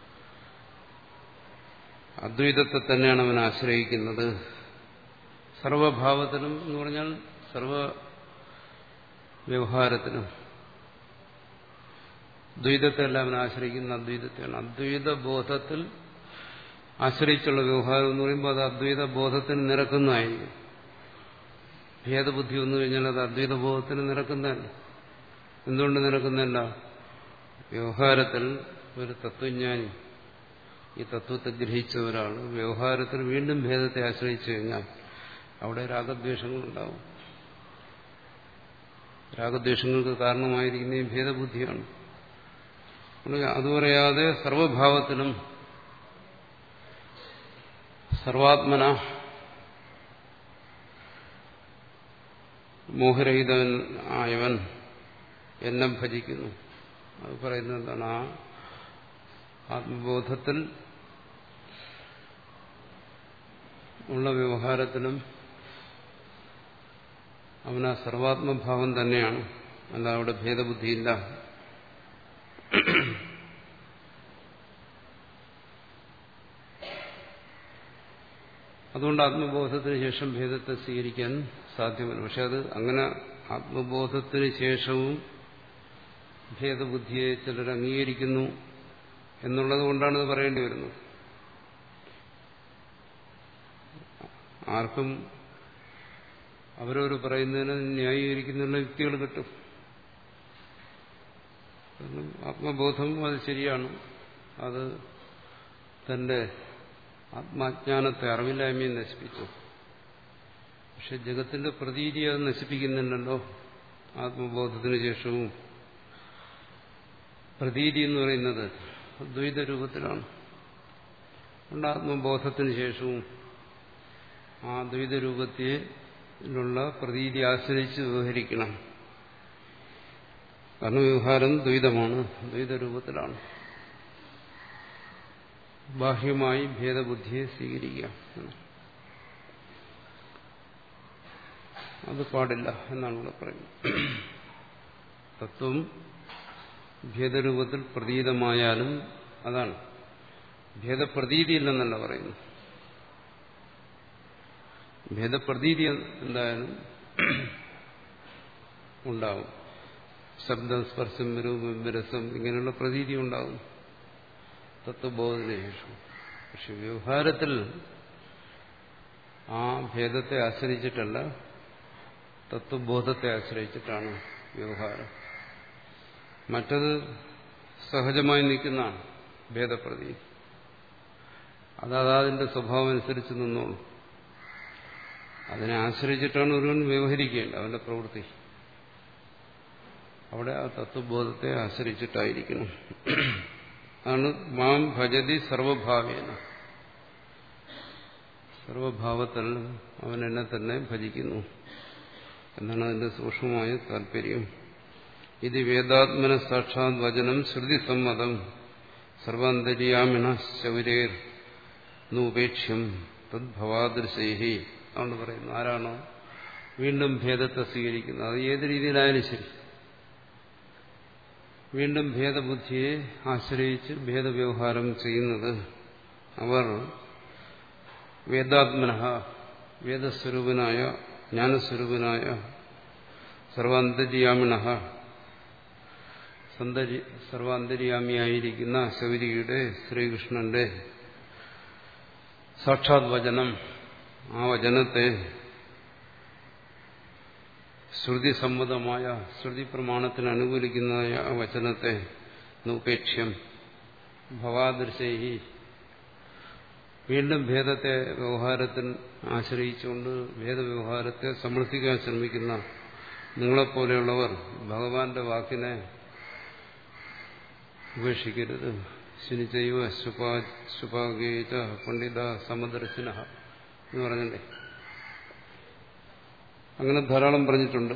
അദ്വൈതത്തെ തന്നെയാണ് അവൻ ആശ്രയിക്കുന്നത്. സർവഭാവത്തിലും എന്ന് പറഞ്ഞാൽ സർവ വ്യവഹാരത്തിനും ദ്വൈതത്തെല്ലാം അവൻ ആശ്രയിക്കുന്ന അദ്വൈതത്തെയാണ്. അദ്വൈത ബോധത്തിൽ ആശ്രയിച്ചുള്ള വ്യവഹാരം എന്ന് പറയുമ്പോൾ അത് അദ്വൈത ബോധത്തിന് നിരക്കുന്നതായിരിക്കും. ഭേദബുദ്ധി വന്നു കഴിഞ്ഞാൽ അത് അദ്വൈത ബോധത്തിന് നിരക്കുന്നതല്ല. എന്തുകൊണ്ട് നിരക്കുന്നതല്ല? വ്യവഹാരത്തിൽ ഒരു തത്വജ്ഞാനി ഈ തത്വത്തെ ഗ്രഹിച്ച ഒരാൾ വ്യവഹാരത്തിൽ വീണ്ടും ഭേദത്തെ ആശ്രയിച്ചു കഴിഞ്ഞാൽ അവിടെ രാഗദ്വേഷങ്ങളുണ്ടാവും. രാഗദ്വേഷങ്ങൾക്ക് കാരണമായിരിക്കുന്ന ഈ ഭേദബുദ്ധിയാണ്. അത് പറയാതെ സർവഭാവത്തിലും സർവാത്മന മോഹരഹിതൻ ആയവൻ എന്നെ ഭജിക്കുന്നു. അത് പറയുന്നത് എന്താണ്? ആ ആത്മബോധത്തിൽ ഉള്ള വ്യവഹാരത്തിലും അവന് ആ സർവാത്മഭാവം തന്നെയാണ്, അല്ല അവിടെ ഭേദബുദ്ധിയില്ല. അതുകൊണ്ട് ആത്മബോധത്തിന് ശേഷം ഭേദത്തെ സ്വീകരിക്കാൻ സാധ്യമല്ല. പക്ഷെ അത് അങ്ങനെ ആത്മബോധത്തിന് ശേഷവും ഭേദബുദ്ധിയെ ചിലർ അംഗീകരിക്കുന്നു എന്നുള്ളത് കൊണ്ടാണ് ഇത് പറയേണ്ടി വരുന്നത്. ആർക്കും അവരവർ പറയുന്നതിന് ന്യായീകരിക്കുന്നതിനുള്ള യുക്തികൾ കിട്ടും. ആത്മബോധം അത് ശരിയാണ്, അത് തന്റെ ആത്മാജ്ഞാനത്തെ അറിവില്ലായ്മയെ നശിപ്പിച്ചു. പക്ഷെ ജഗത്തിന്റെ പ്രതീതി അത് നശിപ്പിക്കുന്നുണ്ടല്ലോ. ആത്മബോധത്തിന് ശേഷവും പ്രതീതി എന്ന് പറയുന്നത് ദ്വൈത രൂപത്തിലാണ്. അതുകൊണ്ട് ആത്മബോധത്തിന് ശേഷവും ആ ദ്വൈത രൂപത്തിലുള്ള പ്രതീതി ആശ്രയിച്ച് വ്യവഹരിക്കണം. കാരണം വ്യവഹാരം ദ്വൈതമാണ്, ദ്വൈത രൂപത്തിലാണ്. ബാഹ്യമായി ഭേദബുദ്ധിയെ സ്വീകരിക്കുക അത് പാടില്ല എന്നാണ് ഇവിടെ പറയുന്നത്. തത്വം ഭേദരൂപത്തിൽ പ്രതീതമായാലും അതാണ് ഭേദപ്രതീതിയില്ലെന്നല്ല പറയുന്നു. ഭേദപ്രതീതി എന്തായാലും ഉണ്ടാവും. ശബ്ദം, സ്പർശം, രൂപം, രസം ഇങ്ങനെയുള്ള പ്രതീതി ഉണ്ടാകും തത്വബോധത്തിന് ശേഷം. പക്ഷെ വ്യവഹാരത്തിൽ ആ ഭേദത്തെ ആശ്രയിച്ചിട്ടല്ല, തത്വബോധത്തെ ആശ്രയിച്ചിട്ടാണ് വ്യവഹാരം. മറ്റത് സഹജമായി നിൽക്കുന്നതാണ് ഭേദപ്രതീതി. അതതിന്റെ സ്വഭാവം അനുസരിച്ച് നിന്നോളൂ. അതിനെ ആശ്രയിച്ചിട്ടാണ് ഒരുവൻ വ്യവഹരിക്കേണ്ടത് അവന്റെ പ്രവൃത്തി. അവിടെ ആ തത്വബോധത്തെ ആശ്രയിച്ചിട്ടായിരിക്കണം. അതാണ് മാം ഭജതി സർവഭാവേന. സർവഭാവത്തിൽ അവൻ എന്നെ തന്നെ ഭജിക്കുന്നു എന്നാണ് അതിന്റെ സൂക്ഷ്മമായ താല്പര്യം. ഇത് വേദാത്മന സാക്ഷാത് വചനം ശ്രുതി സമ്മതം സർവാന്തര്യാമിണ ശൗരേർ നൂപേക്ഷ്യം തദ്ഭവാദൃശൈഹി. അതുകൊണ്ട് പറയുന്നു, ആരാണോ വീണ്ടും ഭേദത്തെ സ്വീകരിക്കുന്നത്, അത് ഏത് രീതിയിലായാലും ശരി, വീണ്ടും ഭേദബുദ്ധിയെ ആശ്രയിച്ച് ഭേദവ്യവഹാരം ചെയ്യുന്നത്, അവർ വേദാത്മനഃ വേദസ്വരൂപനായ ജ്ഞാനസ്വരൂപനായ സർവാന്തര്യാമിണഃ സർവാന്തര്യാമിയായിരിക്കുന്ന ശൗരിയുടെ ശ്രീകൃഷ്ണന്റെ സാക്ഷാത് വചനം, ആ വചനത്തെ ശ്രുതി സമ്മതമായ ശ്രുതി പ്രമാണത്തിന് അനുകൂലിക്കുന്നതായ ആ വചനത്തെ നൂപേക്ഷ്യം ഭവാദൃശൈഹി, വീണ്ടും ഭേദത്തെ വ്യവഹാരത്തിൽ ആശ്രയിച്ചുകൊണ്ട് ഭേദവ്യവഹാരത്തെ സമർത്ഥിക്കാൻ ശ്രമിക്കുന്ന നിങ്ങളെപ്പോലെയുള്ളവർ ഭഗവാന്റെ വാക്കിനെ ഉപേക്ഷിക്കരുത്. ശുനിചൈവ ശുപാഗേച പണ്ഡിത സമദർശിന എന്ന് പറഞ്ഞില്ലേ, അങ്ങനെ ധാരാളം പറഞ്ഞിട്ടുണ്ട്.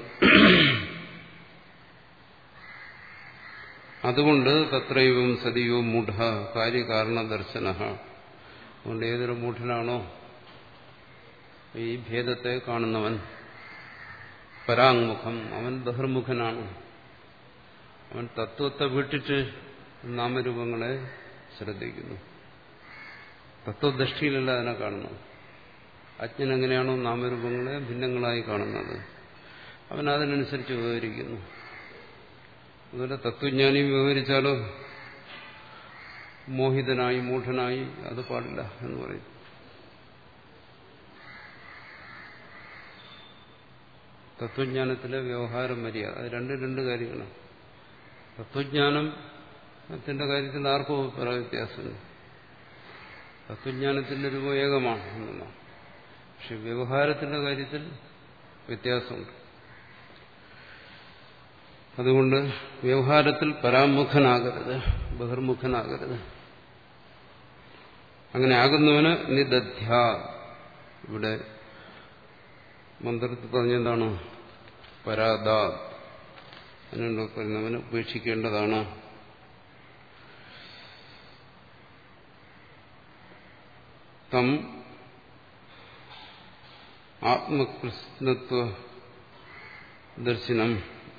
അതുകൊണ്ട് തത്രൈവം സതിയോ മൂഢ കാര്യകാരണ ദർശന. അതുകൊണ്ട് ഏതൊരു മൂഢനാണോ ഈ ഭേദത്തെ കാണുന്നവൻ, പരാങ്മുഖം, അവൻ ബഹിർമുഖനാണ്. അവൻ തത്വത്തെ വിട്ടിട്ട് നാമരൂപങ്ങളെ ശ്രദ്ധിക്കുന്നു. തത്വദൃഷ്ടിയിലല്ല അതിനെ കാണുന്നത്. അജ്ഞൻ എങ്ങനെയാണോ നാമരൂപങ്ങളെ ഭിന്നങ്ങളായി കാണുന്നത്, അവൻ അതിനനുസരിച്ച് വ്യവഹരിക്കുന്നു. അതുപോലെ തത്വജ്ഞാനി വ്യവഹരിച്ചാലോ മോഹിതനായി മൂഢനായി അത് പാടില്ല എന്ന് പറയും. തത്വജ്ഞാനത്തിലെ വ്യവഹാര മര്യാദ, അത് രണ്ട് രണ്ട് കാര്യങ്ങളാണ്. തത്വജ്ഞാനത്തിന്റെ കാര്യത്തിൽ ആർക്കും അഭിപ്രായ വ്യത്യാസമില്ല. തത്വജ്ഞാനത്തിന്റെ രൂപം ഏകമാണ് എന്നുള്ളതാണ്. പക്ഷെ വ്യവഹാരത്തിന്റെ കാര്യത്തിൽ വ്യത്യാസമുണ്ട്. അതുകൊണ്ട് വ്യവഹാരത്തിൽ പരാമുഖനാകരുത്, ബഹിർമുഖനാകരുത്. അങ്ങനെ ആകുന്നവന് നിദധ്യ, ഇവിടെ മന്ത്രത്തിൽ പറഞ്ഞെന്താണ്, പരാദാ, അതിനുള്ള പറയുന്നവന് ഉപേക്ഷിക്കേണ്ടതാണ്. തം ആത്മകൃഷ്ണത്വ ദർശനം,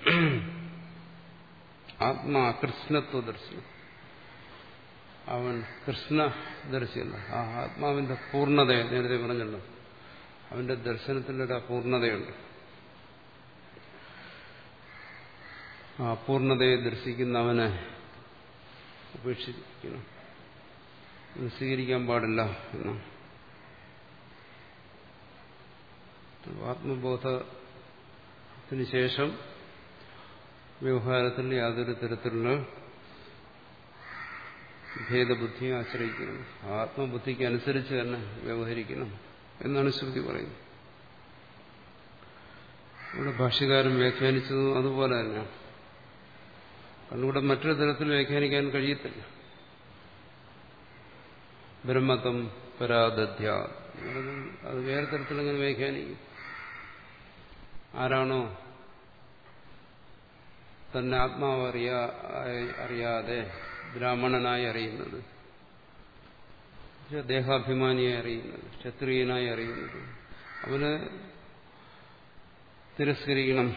ആത്മാകൃഷ്ണത്വ ദർശനം, അവൻ കൃഷ്ണദർശിയല്ല, ആ ആത്മാവിന്റെ പൂർണ്ണതയെ നേരത്തെ പറഞ്ഞല്ലോ, അവന്റെ ദർശനത്തിലൊരു അപൂർണതയുണ്ട്. ആ അപൂർണതയെ ദർശിക്കുന്നവനെ ഉപേക്ഷിക്കണം, സ്വീകരിക്കാൻ പാടില്ല എന്നാണ്. ആത്മബോധത്തിന് ശേഷം വ്യവഹാരത്തിൽ യാതൊരു തരത്തിലുള്ള ഭേദബുദ്ധിയെ ആശ്രയിക്കണം, ആത്മബുദ്ധിക്ക് അനുസരിച്ച് തന്നെ വ്യവഹരിക്കണം എന്നാണ് ശ്രുതി പറയുന്നത്. ഇവിടെ ഭാഷ്യകാരൻ വ്യാഖ്യാനിച്ചതും അതുപോലെ തന്നെയാണ്. കാരണം ഇവിടെ മറ്റൊരു തരത്തിൽ വ്യാഖ്യാനിക്കാൻ കഴിയത്തില്ല. ബ്രഹ്മത്വം പരാദധ്യ, അത് വേറെ തരത്തിലങ്ങനെ വ്യാഖ്യാനിക്കും. ആരാണോ തന്നെ ആത്മാവ് അറിയാ അറിയാതെ ബ്രാഹ്മണനായി അറിയുന്നത്, ദേഹാഭിമാനിയായി അറിയുന്നത്, ക്ഷത്രിയനായി അറിയുന്നത്, അവന് തിരസ്കരിക്കണം.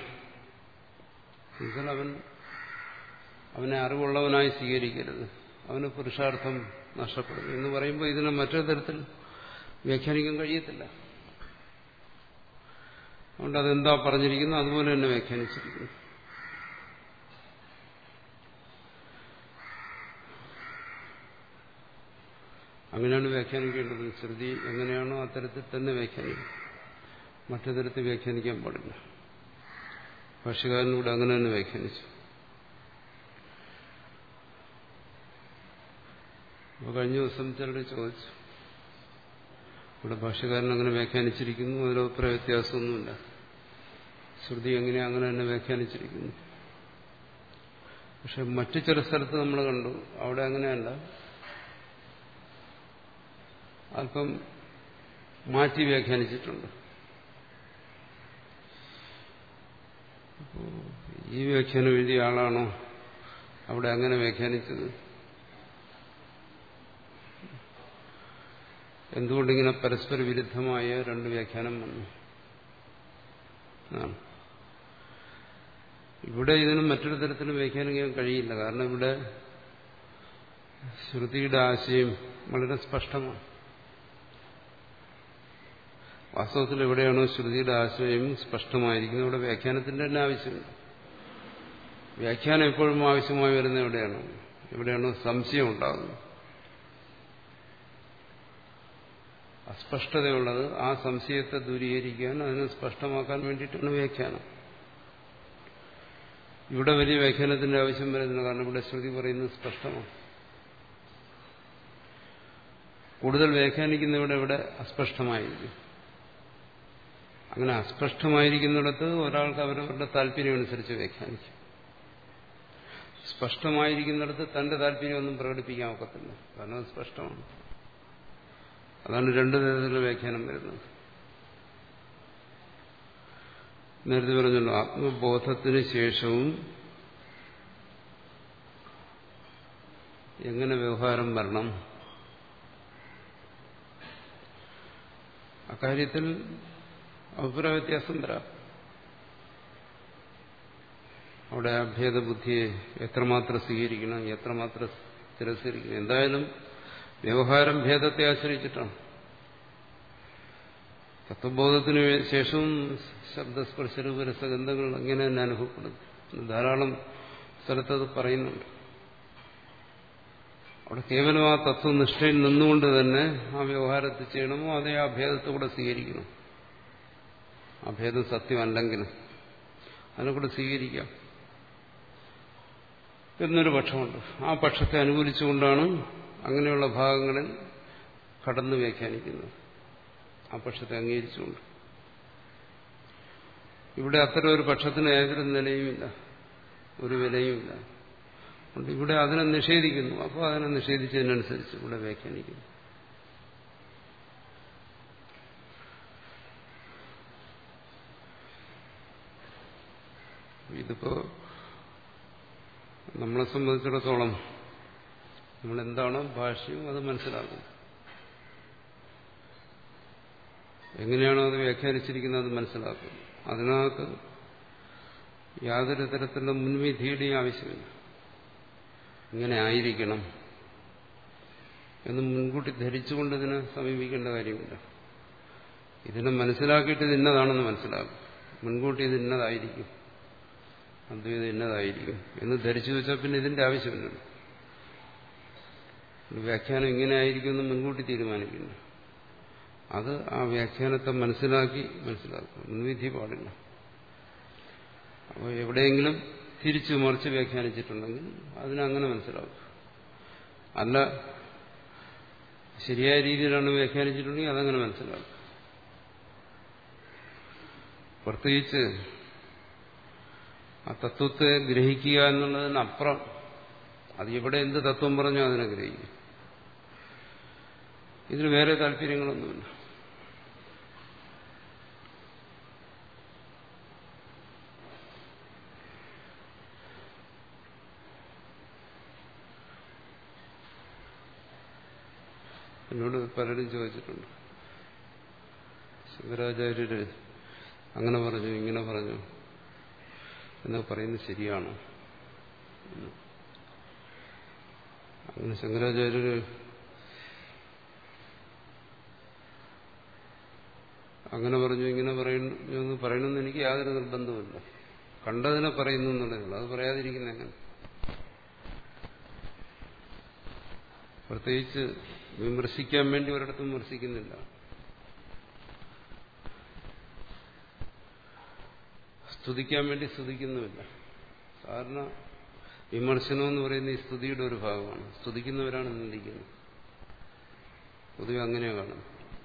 അവൻ അവനെ അറിവുള്ളവനായി സ്വീകരിക്കരുത്, അവന് പുരുഷാർത്ഥം നഷ്ടപ്പെടും എന്ന് പറയുമ്പോൾ ഇതിനെ മറ്റൊരു തരത്തിൽ വ്യാഖ്യാനിക്കാൻ കഴിയത്തില്ല. അതുകൊണ്ട് അതെന്താ പറഞ്ഞിരിക്കുന്നു അതുപോലെ തന്നെ വ്യാഖ്യാനിച്ചിരിക്കുന്നു. അങ്ങനെയാണ് വ്യാഖ്യാനിക്കേണ്ടത്. ശ്രുതി എങ്ങനെയാണോ അത്തരത്തിൽ തന്നെ വ്യാഖ്യാനിക്കും, മറ്റു തരത്തിൽ വ്യാഖ്യാനിക്കാൻ പാടില്ല. ഭാഷ്യകാരനൂടെ അങ്ങനെ തന്നെ വ്യാഖ്യാനിച്ചു. അപ്പോൾ കഴിഞ്ഞ ദിവസം ചിലർ ചോദിച്ചു, ഇവിടെ ഭാഷ്യകാരൻ അങ്ങനെ വ്യാഖ്യാനിച്ചിരിക്കുന്നു, അതിൽ അഭിപ്രായ വ്യത്യാസമൊന്നുമില്ല, ശ്രുതി എങ്ങനെയാ അങ്ങനെ തന്നെ വ്യാഖ്യാനിച്ചിരിക്കുന്നു. പക്ഷെ മറ്റു ചില സ്ഥലത്ത് നമ്മൾ കണ്ടു, അവിടെ അങ്ങനെയല്ല, അല്പം മാറ്റി വ്യാഖ്യാനിച്ചിട്ടുണ്ട്. ഈ വ്യാഖ്യാനം എഴുതിയ ആളാണോ അവിടെ അങ്ങനെ വ്യാഖ്യാനിച്ചത്? എന്തുകൊണ്ടിങ്ങനെ പരസ്പര വിരുദ്ധമായ രണ്ട് വ്യാഖ്യാനം വന്നു? ഇവിടെ ഇതിനും മറ്റൊരു തരത്തിലും വ്യാഖ്യാനിക്കാൻ കഴിയില്ല. കാരണം ഇവിടെ ശ്രുതിയുടെ ആശയം വളരെ സ്പഷ്ടമാണ്. വാസ്തവത്തിൽ എവിടെയാണോ ശ്രുതിയുടെ ആശയം സ്പഷ്ടമായിരിക്കുന്നത് അവിടെ വ്യാഖ്യാനത്തിന്റെ തന്നെ ആവശ്യമില്ല. വ്യാഖ്യാനം എപ്പോഴും ആവശ്യമായി വരുന്നത് എവിടെയാണോ എവിടെയാണോ സംശയം ഉണ്ടാകുന്നത്, അസ്പഷ്ടതയുള്ളത്, ആ സംശയത്തെ ദൂരീകരിക്കാൻ, അതിനെ സ്പഷ്ടമാക്കാൻ വേണ്ടിയിട്ടാണ് വ്യാഖ്യാനം. ഇവിടെ വലിയ വ്യാഖ്യാനത്തിന്റെ ആവശ്യം വരുന്നില്ല. കാരണം ഇവിടെ ശ്രുതി പറയുന്നത് സ്പഷ്ടമാണ്. കൂടുതൽ വ്യാഖ്യാനിക്കുന്നവിടെ ഇവിടെ അസ്പഷ്ടമായിരിക്കും. അങ്ങനെ അസ്പഷ്ടമായിരിക്കുന്നിടത്ത് ഒരാൾക്ക് അവരവരുടെ താല്പര്യം അനുസരിച്ച് വ്യാഖ്യാനിക്കും. സ്പഷ്ടമായിരിക്കുന്നിടത്ത് തന്റെ താല്പര്യമൊന്നും പ്രകടിപ്പിക്കാൻ ഒക്കത്തില്ല, കാരണം അത് സ്പഷ്ടമാണ്. അതാണ് രണ്ടു തരത്തിലുള്ള വ്യാഖ്യാനം വരുന്നത്. നേരത്തെ പറഞ്ഞല്ലോ, ആത്മബോധത്തിന് ശേഷവും എങ്ങനെ വ്യവഹാരം വരണം, അക്കാര്യത്തിൽ അഭിപ്രായ വ്യത്യാസം വരാം. അവിടെ അഭേദബുദ്ധിയെ എത്രമാത്രം സ്വീകരിക്കണം, എത്രമാത്രം തിരസ്കരിക്കണം. എന്തായാലും വ്യവഹാരം ഭേദത്തെ ആശ്രയിച്ചിട്ടാണ്. തത്വബോധത്തിന് ശേഷവും ശബ്ദസ്പർശ രൂപരസഗന്ധങ്ങൾ അങ്ങനെ തന്നെ അനുഭവപ്പെടുന്നു. ധാരാളം സ്ഥലത്തത് പറയുന്നുണ്ട്. അവിടെ കേവലം ആ തത്വനിഷ്ഠയിൽ നിന്നുകൊണ്ട് തന്നെ ആ വ്യവഹാരത്തിൽ ചെയ്യണമോ അതേ ആ ഭേദത്തോടെ സ്വീകരിക്കണം. ആ ഭേദം സത്യമല്ലെങ്കിലും അതിനെ കൂടെ സ്വീകരിക്കാം എന്നൊരു പക്ഷമുണ്ട്. ആ പക്ഷത്തെ അനുകൂലിച്ചുകൊണ്ടാണ് അങ്ങനെയുള്ള ഭാഗങ്ങളിൽ കടന്നു വ്യാഖ്യാനിക്കുന്നത്, ആ പക്ഷത്തെ അംഗീകരിച്ചുകൊണ്ട്. ഇവിടെ അത്തരം ഒരു പക്ഷത്തിന് ഏതൊരു നിലയുമില്ല, ഒരു വിലയുമില്ല. അതുകൊണ്ട് ഇവിടെ അതിനെ നിഷേധിക്കുന്നു. അപ്പോൾ അതിനെ നിഷേധിച്ചതിനനുസരിച്ച് ഇവിടെ വ്യാഖ്യാനിക്കുന്നു. ഇതിപ്പോ നമ്മളെ സംബന്ധിച്ചിടത്തോളം നമ്മളെന്താണോ ഭാഷ്യം അത് മനസ്സിലാക്കും, എങ്ങനെയാണോ അത് വ്യാഖ്യാനിച്ചിരിക്കുന്നത് അത് മനസ്സിലാക്കും. അതിനകത്ത് യാതൊരു തരത്തിലുള്ള മുൻവിധിയുടെയും ആവശ്യമില്ല. ഇങ്ങനെ ആയിരിക്കണം എന്ന് മുൻകൂട്ടി ധരിച്ചുകൊണ്ട് ഇതിനെ സമീപിക്കേണ്ട കാര്യമില്ല. ഇതിനെ മനസ്സിലാക്കിയിട്ട് ഇത് ഇന്നതാണെന്ന് മനസ്സിലാക്കും. മുൻകൂട്ടി ഇത് ഇന്നതായിരിക്കും, അദ്വൈതം ഇന്നതായിരിക്കും എന്ന് ധരിച്ചു വെച്ചാൽ പിന്നെ ഇതിന്റെ ആവശ്യമില്ലല്ലോ. വ്യാഖ്യാനം ഇങ്ങനെ ആയിരിക്കും എന്ന് മുൻകൂട്ടി തീരുമാനിക്കുന്നു. അത് ആ വ്യാഖ്യാനത്തെ മനസ്സിലാക്കി മനസ്സിലാക്കും, മുൻവിധി പാടില്ല. അപ്പോൾ എവിടെയെങ്കിലും തിരിച്ചു മറിച്ച് വ്യാഖ്യാനിച്ചിട്ടുണ്ടെങ്കിൽ അതിനങ്ങനെ മനസ്സിലാക്കും. അല്ല, ശരിയായ രീതിയിലാണ് വ്യാഖ്യാനിച്ചിട്ടുണ്ടെങ്കിൽ അതങ്ങനെ മനസ്സിലാക്കും. പ്രത്യേകിച്ച് ആ തത്വത്തെ ഗ്രഹിക്കുക എന്നുള്ളതിനപ്പുറം അത് എവിടെ എന്ത് തത്വം പറഞ്ഞോ അതിനെ ഗ്രഹിക്കും. ഇതിന് വേറെ താല്പര്യങ്ങളൊന്നുമില്ല. എന്നോട് പലരും ചോദിച്ചിട്ടുണ്ട്, ശങ്കരാചാര്യര് അങ്ങനെ പറഞ്ഞു ഇങ്ങനെ പറഞ്ഞു എന്നൊക്കെ പറയുന്നത് ശരിയാണോ? അങ്ങനെ ശങ്കരാചാര്യര് അങ്ങനെ പറഞ്ഞു ഇങ്ങനെ പറയുന്നു എന്ന് പറയണമെന്ന് എനിക്ക് യാതൊരു നിർബന്ധവുമില്ല. കണ്ടതിനെ പറയുന്നു എന്നുള്ളതേ ഉള്ളൂ. അത് പറയാതിരിക്കുന്ന എങ്ങനെ? പ്രത്യേകിച്ച് വിമർശിക്കാൻ വേണ്ടി ഒരിടത്തും വിമർശിക്കുന്നില്ല. സ്തുതിക്കാൻ വേണ്ടി സ്തുതിക്കുന്നുമില്ല. സാധാരണ വിമർശനം എന്ന് പറയുന്ന ഈ സ്തുതിയുടെ ഒരു ഭാഗമാണ്. സ്തുതിക്കുന്നവരാണ് നിന്ദിക്കുന്നത്. പൊതുവെ അങ്ങനെയാണ് കാണുന്നത്.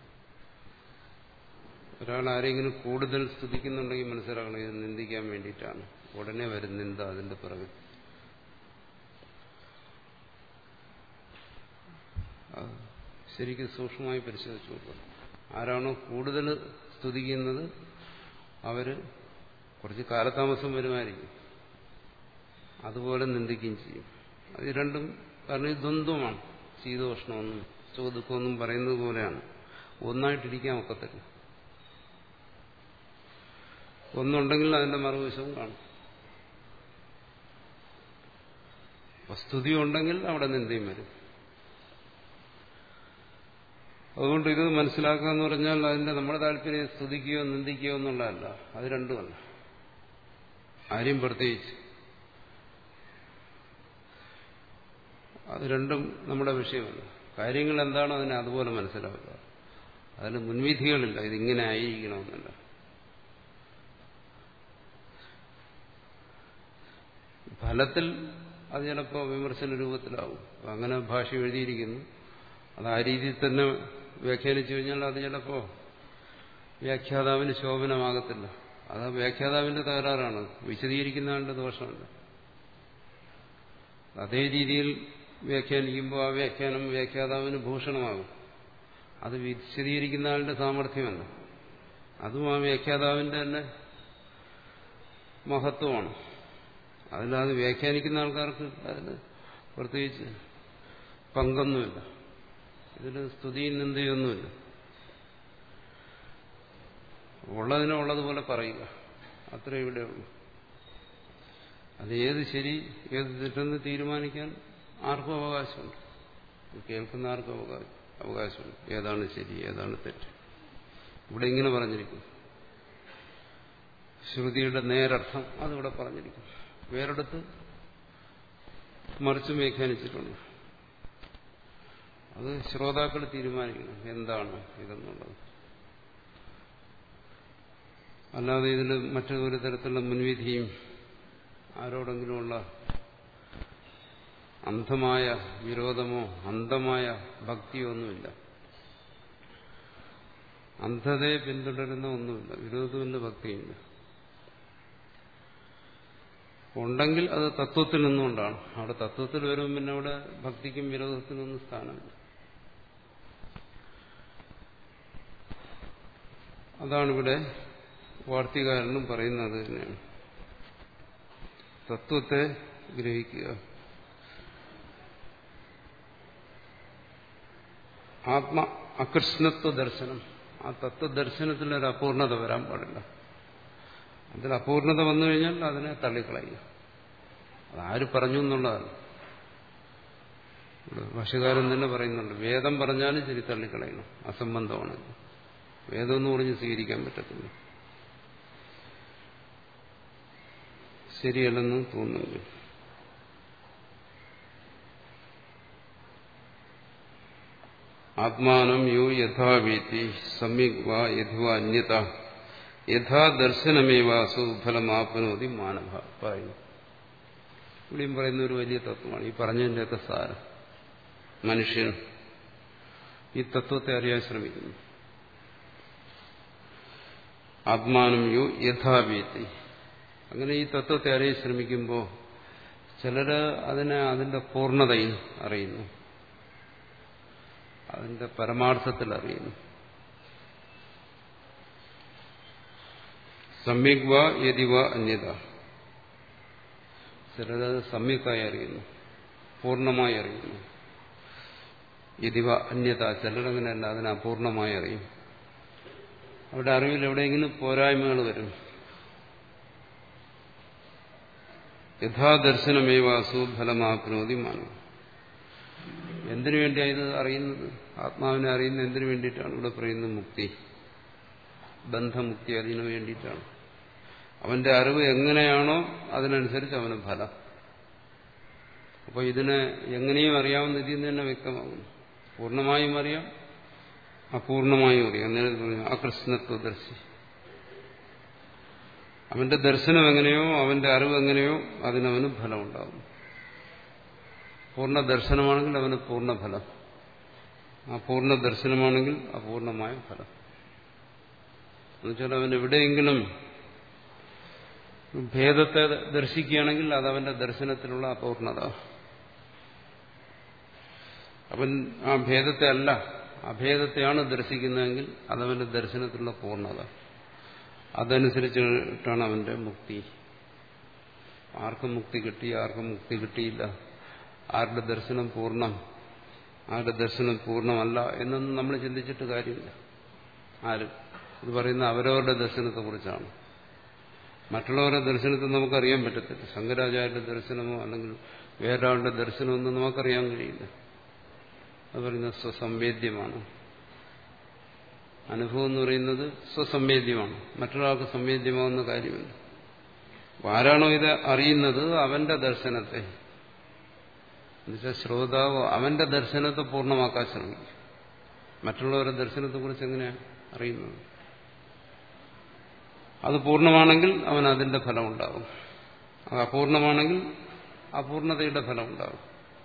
ഒരാൾ ആരെങ്കിലും കൂടുതൽ സ്തുതിക്കുന്നുണ്ടെങ്കിൽ മനസ്സിലാക്കണം ഇത് നിന്ദിക്കാൻ വേണ്ടിയിട്ടാണ്. ഉടനെ വരും നിന്ദ അതിന്റെ പിറകിൽ. ശരിക്കും സൂക്ഷ്മമായി പരിശോധിച്ചു നോക്കുക. ആരാണോ കൂടുതൽ സ്തുതിക്കുന്നത് അവര് കുറച്ച് കാലതാമസം വരുമായിരിക്കും, അതുപോലെ നിന്ദിക്കുകയും ചെയ്യും. അത് രണ്ടും കാരണം ഇത് ദ്വന്ദ്വമാണ്. ശീതോഷ്ണമെന്നും സുഖദുഃഖമൊന്നും പറയുന്നത് പോലെയാണ്. ഒന്നായിട്ടിരിക്കാൻ ഒക്കത്തില്ല. ഒന്നുണ്ടെങ്കിൽ അതിന്റെ മറുവശവും കാണും. സ്തുതി ഉണ്ടെങ്കിൽ അവിടെ നിന്ദയും വരും. അതുകൊണ്ട് ഇത് മനസ്സിലാക്കുക എന്ന് പറഞ്ഞാൽ അതിന്റെ നമ്മുടെ താല്പര്യം സ്തുതിക്കുകയോ നിന്ദിക്കുകയോ എന്നുള്ളതല്ല. അത് രണ്ടുമല്ല. ആരെയും പ്രത്യേകിച്ച് അത് രണ്ടും നമ്മുടെ വിഷയമല്ല. കാര്യങ്ങൾ എന്താണോ അതിനെ അതുപോലെ മനസ്സിലാക്കുക. അതിന് മുൻവിധികളില്ല. ഇതിങ്ങനെ ആയിരിക്കണമെന്നല്ല. ഫലത്തിൽ അത് ചിലപ്പോൾ വിമർശന രൂപത്തിലാവും. അങ്ങനെ ഭാഷ എഴുതിയിരിക്കുന്നു, അത് ആ രീതിയിൽ തന്നെ വ്യാഖ്യാനിച്ചു കഴിഞ്ഞാൽ അത് ചിലപ്പോൾ വ്യാഖ്യാതാവിന് ശോഭനമാകത്തില്ല. അത് വ്യാഖ്യാതാവിന്റെ തകരാറാണ്, വിശദീകരിക്കുന്നതിന്റെ ദോഷമല്ല. അതേ രീതിയിൽ വ്യാഖ്യാനിക്കുമ്പോൾ ആ വ്യാഖ്യാനം വ്യാഖ്യാതാവിന് ഭൂഷണമാകും. അത് വിശദീകരിക്കുന്ന ആളുടെ സാമർഥ്യമല്ല, അതും ആ വ്യാഖ്യാതാവിന്റെ തന്നെ മഹത്വമാണ്. അതിലത് വ്യാഖ്യാനിക്കുന്ന ആൾക്കാർക്ക് അതിന് പ്രത്യേകിച്ച് പങ്കൊന്നുമില്ല. ഇതിൽ സ്തുതിയും നിന്ദയൊന്നുമില്ല. ഉള്ളതിനെ ഉള്ളതുപോലെ പറയുക, അത്രേ ഇവിടെ ഉള്ളൂ. അത് ഏത് ശരി ഏത് തെറ്റെന്ന് തീരുമാനിക്കാൻ ആർക്കും അവകാശമുണ്ട്. കേൾക്കുന്ന ആർക്കും അവകാശം അവകാശമുണ്ട് ഏതാണ് ശരി ഏതാണ് തെറ്റ്. ഇവിടെ ഇങ്ങനെ പറഞ്ഞിരിക്കും. ശ്രുതിയുടെ നേരർത്ഥം അതിവിടെ പറഞ്ഞിരിക്കും. വേറെടുത്ത് മറിച്ചും വ്യാഖ്യാനിച്ചിട്ടുണ്ട്. അത് ശ്രോതാക്കൾ തീരുമാനിക്കണം എന്താണ് ഇതെന്നുള്ളത്. അല്ലാതെ ഇതിൽ മറ്റൊരു തരത്തിലുള്ള മുൻവിധിയും ആരോടെങ്കിലുമുള്ള അന്ധമായ വിരോധമോ അന്ധമായ ഭക്തിയോ ഒന്നുമില്ല. അന്ധതയെ പിന്തുടരുന്ന ഒന്നുമില്ല, വിരോധമില്ല, ഭക്തിയില്ല. ഉണ്ടെങ്കിൽ അത് തത്വത്തിൽ നിന്നുകൊണ്ടാണ്. അവിടെ തത്വത്തിൽ വരുമ്പോൾ പിന്നെ അവിടെ ഭക്തിക്കും വിരോധത്തിനൊന്നും സ്ഥാനമില്ല. അതാണിവിടെ വാർത്തികാരനും പറയുന്നത് തന്നെയാണ്. തത്വത്തെ ഗ്രഹിക്കുക. ആത്മ അകൃഷ്ണത്വ ദർശനം. ആ തത്വദർശനത്തിലൊരു അപൂർണത വരാൻ പാടില്ല. അതിൽ അപൂർണത വന്നു കഴിഞ്ഞാൽ അതിനെ തള്ളിക്കളയുക. അതാര് പറഞ്ഞു എന്നുള്ളതാണ്. ഭാഷ്യകാരൻ തന്നെ പറയുന്നുണ്ട്, വേദം പറഞ്ഞാലും ശരി തള്ളിക്കളയണം, അസംബന്ധമാണ്. വേദമെന്ന് പറഞ്ഞ് സ്വീകരിക്കാൻ പറ്റത്തില്ല, ശരിയല്ലെന്ന് തോന്നുന്നു. ആത്മാനം യോ യഥാവീതി സമ്യക് വാ യഥവാ അന്യത യഥാ ദർശനമേവാസു ഫലമാപ്നോതി മാനവ പറയുന്നു. ഇവിടെയും പറയുന്ന ഒരു വലിയ തത്വമാണ് ഈ പറഞ്ഞതിൻ്റെയൊക്കെ സാരം. മനുഷ്യൻ ഈ തത്വത്തെ അറിയാൻ ശ്രമിക്കുന്നു. ആത്മാനം യോ യഥാവീതി, അങ്ങനെ ഈ തത്വത്തെ അറിയാൻ ശ്രമിക്കുമ്പോൾ ചിലര് അതിനെ അതിന്റെ പൂർണ്ണതയിൽ അറിയുന്നു, അതിന്റെ പരമാർത്ഥത്തിൽ അറിയുന്നു. സമ്യക് വാ യതി വാ അന്യത, ചിലരത് സമ്യക്കായി അറിയുന്നു, പൂർണ്ണമായി അറിയുന്നു. യതി വാ അന്യത, ചിലരങ്ങനെയല്ല, അതിനെ അപൂർണമായി അറിയും. അവിടെ അറിവിൽ എവിടെയെങ്കിലും പോരായ്മകൾ വരും. യഥാദർശനമേവാസു ഫലമാപ്നോതി മാനവ. എന്തിനു വേണ്ടിയാണ് ഇത് അറിയുന്നത്? ആത്മാവിനെ അറിയുന്നത് എന്തിനു വേണ്ടിയിട്ടാണ്? ഇവിടെ പറയുന്നത് മുക്തി, ബന്ധമുക്തി, അതിനു വേണ്ടിയിട്ടാണ്. അവന്റെ അറിവ് എങ്ങനെയാണോ അതിനനുസരിച്ച് അവന് ഫലം. അപ്പോൾ ഇതിനെ എങ്ങനെയും അറിയാവുന്ന ഇതിൽ നിന്ന് തന്നെ വ്യക്തമാകുന്നു. പൂർണ്ണമായും അറിയാം, അപൂർണമായും അറിയാം. നേരത്തെ പറഞ്ഞു അകൃഷ്ണത്വദർശി. അവന്റെ ദർശനം എങ്ങനെയോ അവന്റെ അറിവ് എങ്ങനെയോ അതിനവന് ഫലമുണ്ടാകും. പൂർണ്ണ ദർശനമാണെങ്കിൽ അവന് പൂർണ്ണഫലം, അപൂർണ ദർശനമാണെങ്കിൽ അപൂർണമായ ഫലം. എന്നുവെച്ചാൽ അവൻ എവിടെയെങ്കിലും ഭേദത്തെ ദർശിക്കുകയാണെങ്കിൽ അതവന്റെ ദർശനത്തിലുള്ള അപൂർണത. അവൻ ആ ഭേദത്തെ അല്ല അഭേദത്തെയാണ് ദർശിക്കുന്നതെങ്കിൽ അതവന്റെ ദർശനത്തിലുള്ള പൂർണ്ണത. അതനുസരിച്ചിട്ടാണ് അവന്റെ മുക്തി. ആർക്കും മുക്തി കിട്ടി, ആർക്കും മുക്തി കിട്ടിയില്ല, ആരുടെ ദർശനം പൂർണ്ണം, ആരുടെ ദർശനം പൂർണ്ണമല്ല എന്നൊന്നും നമ്മൾ ചിന്തിച്ചിട്ട് കാര്യമില്ല. ആരും ഇത് പറയുന്ന അവരവരുടെ ദർശനത്തെക്കുറിച്ചാണ്. മറ്റുള്ളവരുടെ ദർശനത്തെ നമുക്കറിയാൻ പറ്റത്തില്ല. ശങ്കരാചാര്യരുടെ ദർശനമോ അല്ലെങ്കിൽ വേറൊരാളുടെ ദർശനമൊന്നും നമുക്കറിയാൻ കഴിയില്ല. അത് പറയുന്നത് സ്വസംവേദ്യമാണ്. അനുഭവം എന്ന് പറയുന്നത് സ്വസംവേദ്യമാണ്, മറ്റൊരാൾക്ക് സംവേദ്യമാകുന്ന കാര്യമില്ല. ആരാണോ ഇത് അറിയുന്നത് അവന്റെ ദർശനത്തെ, എന്നുവെച്ചാൽ ശ്രോതാവ് അവന്റെ ദർശനത്തെ പൂർണ്ണമാക്കാൻ ശ്രമിക്കും. മറ്റുള്ളവരുടെ ദർശനത്തെക്കുറിച്ച് എങ്ങനെയാണ് അറിയുന്നത്? അത് പൂർണ്ണമാണെങ്കിൽ അവൻ അതിന്റെ ഫലമുണ്ടാകും, അത് അപൂർണമാണെങ്കിൽ അപൂർണതയുടെ ഫലമുണ്ടാകും.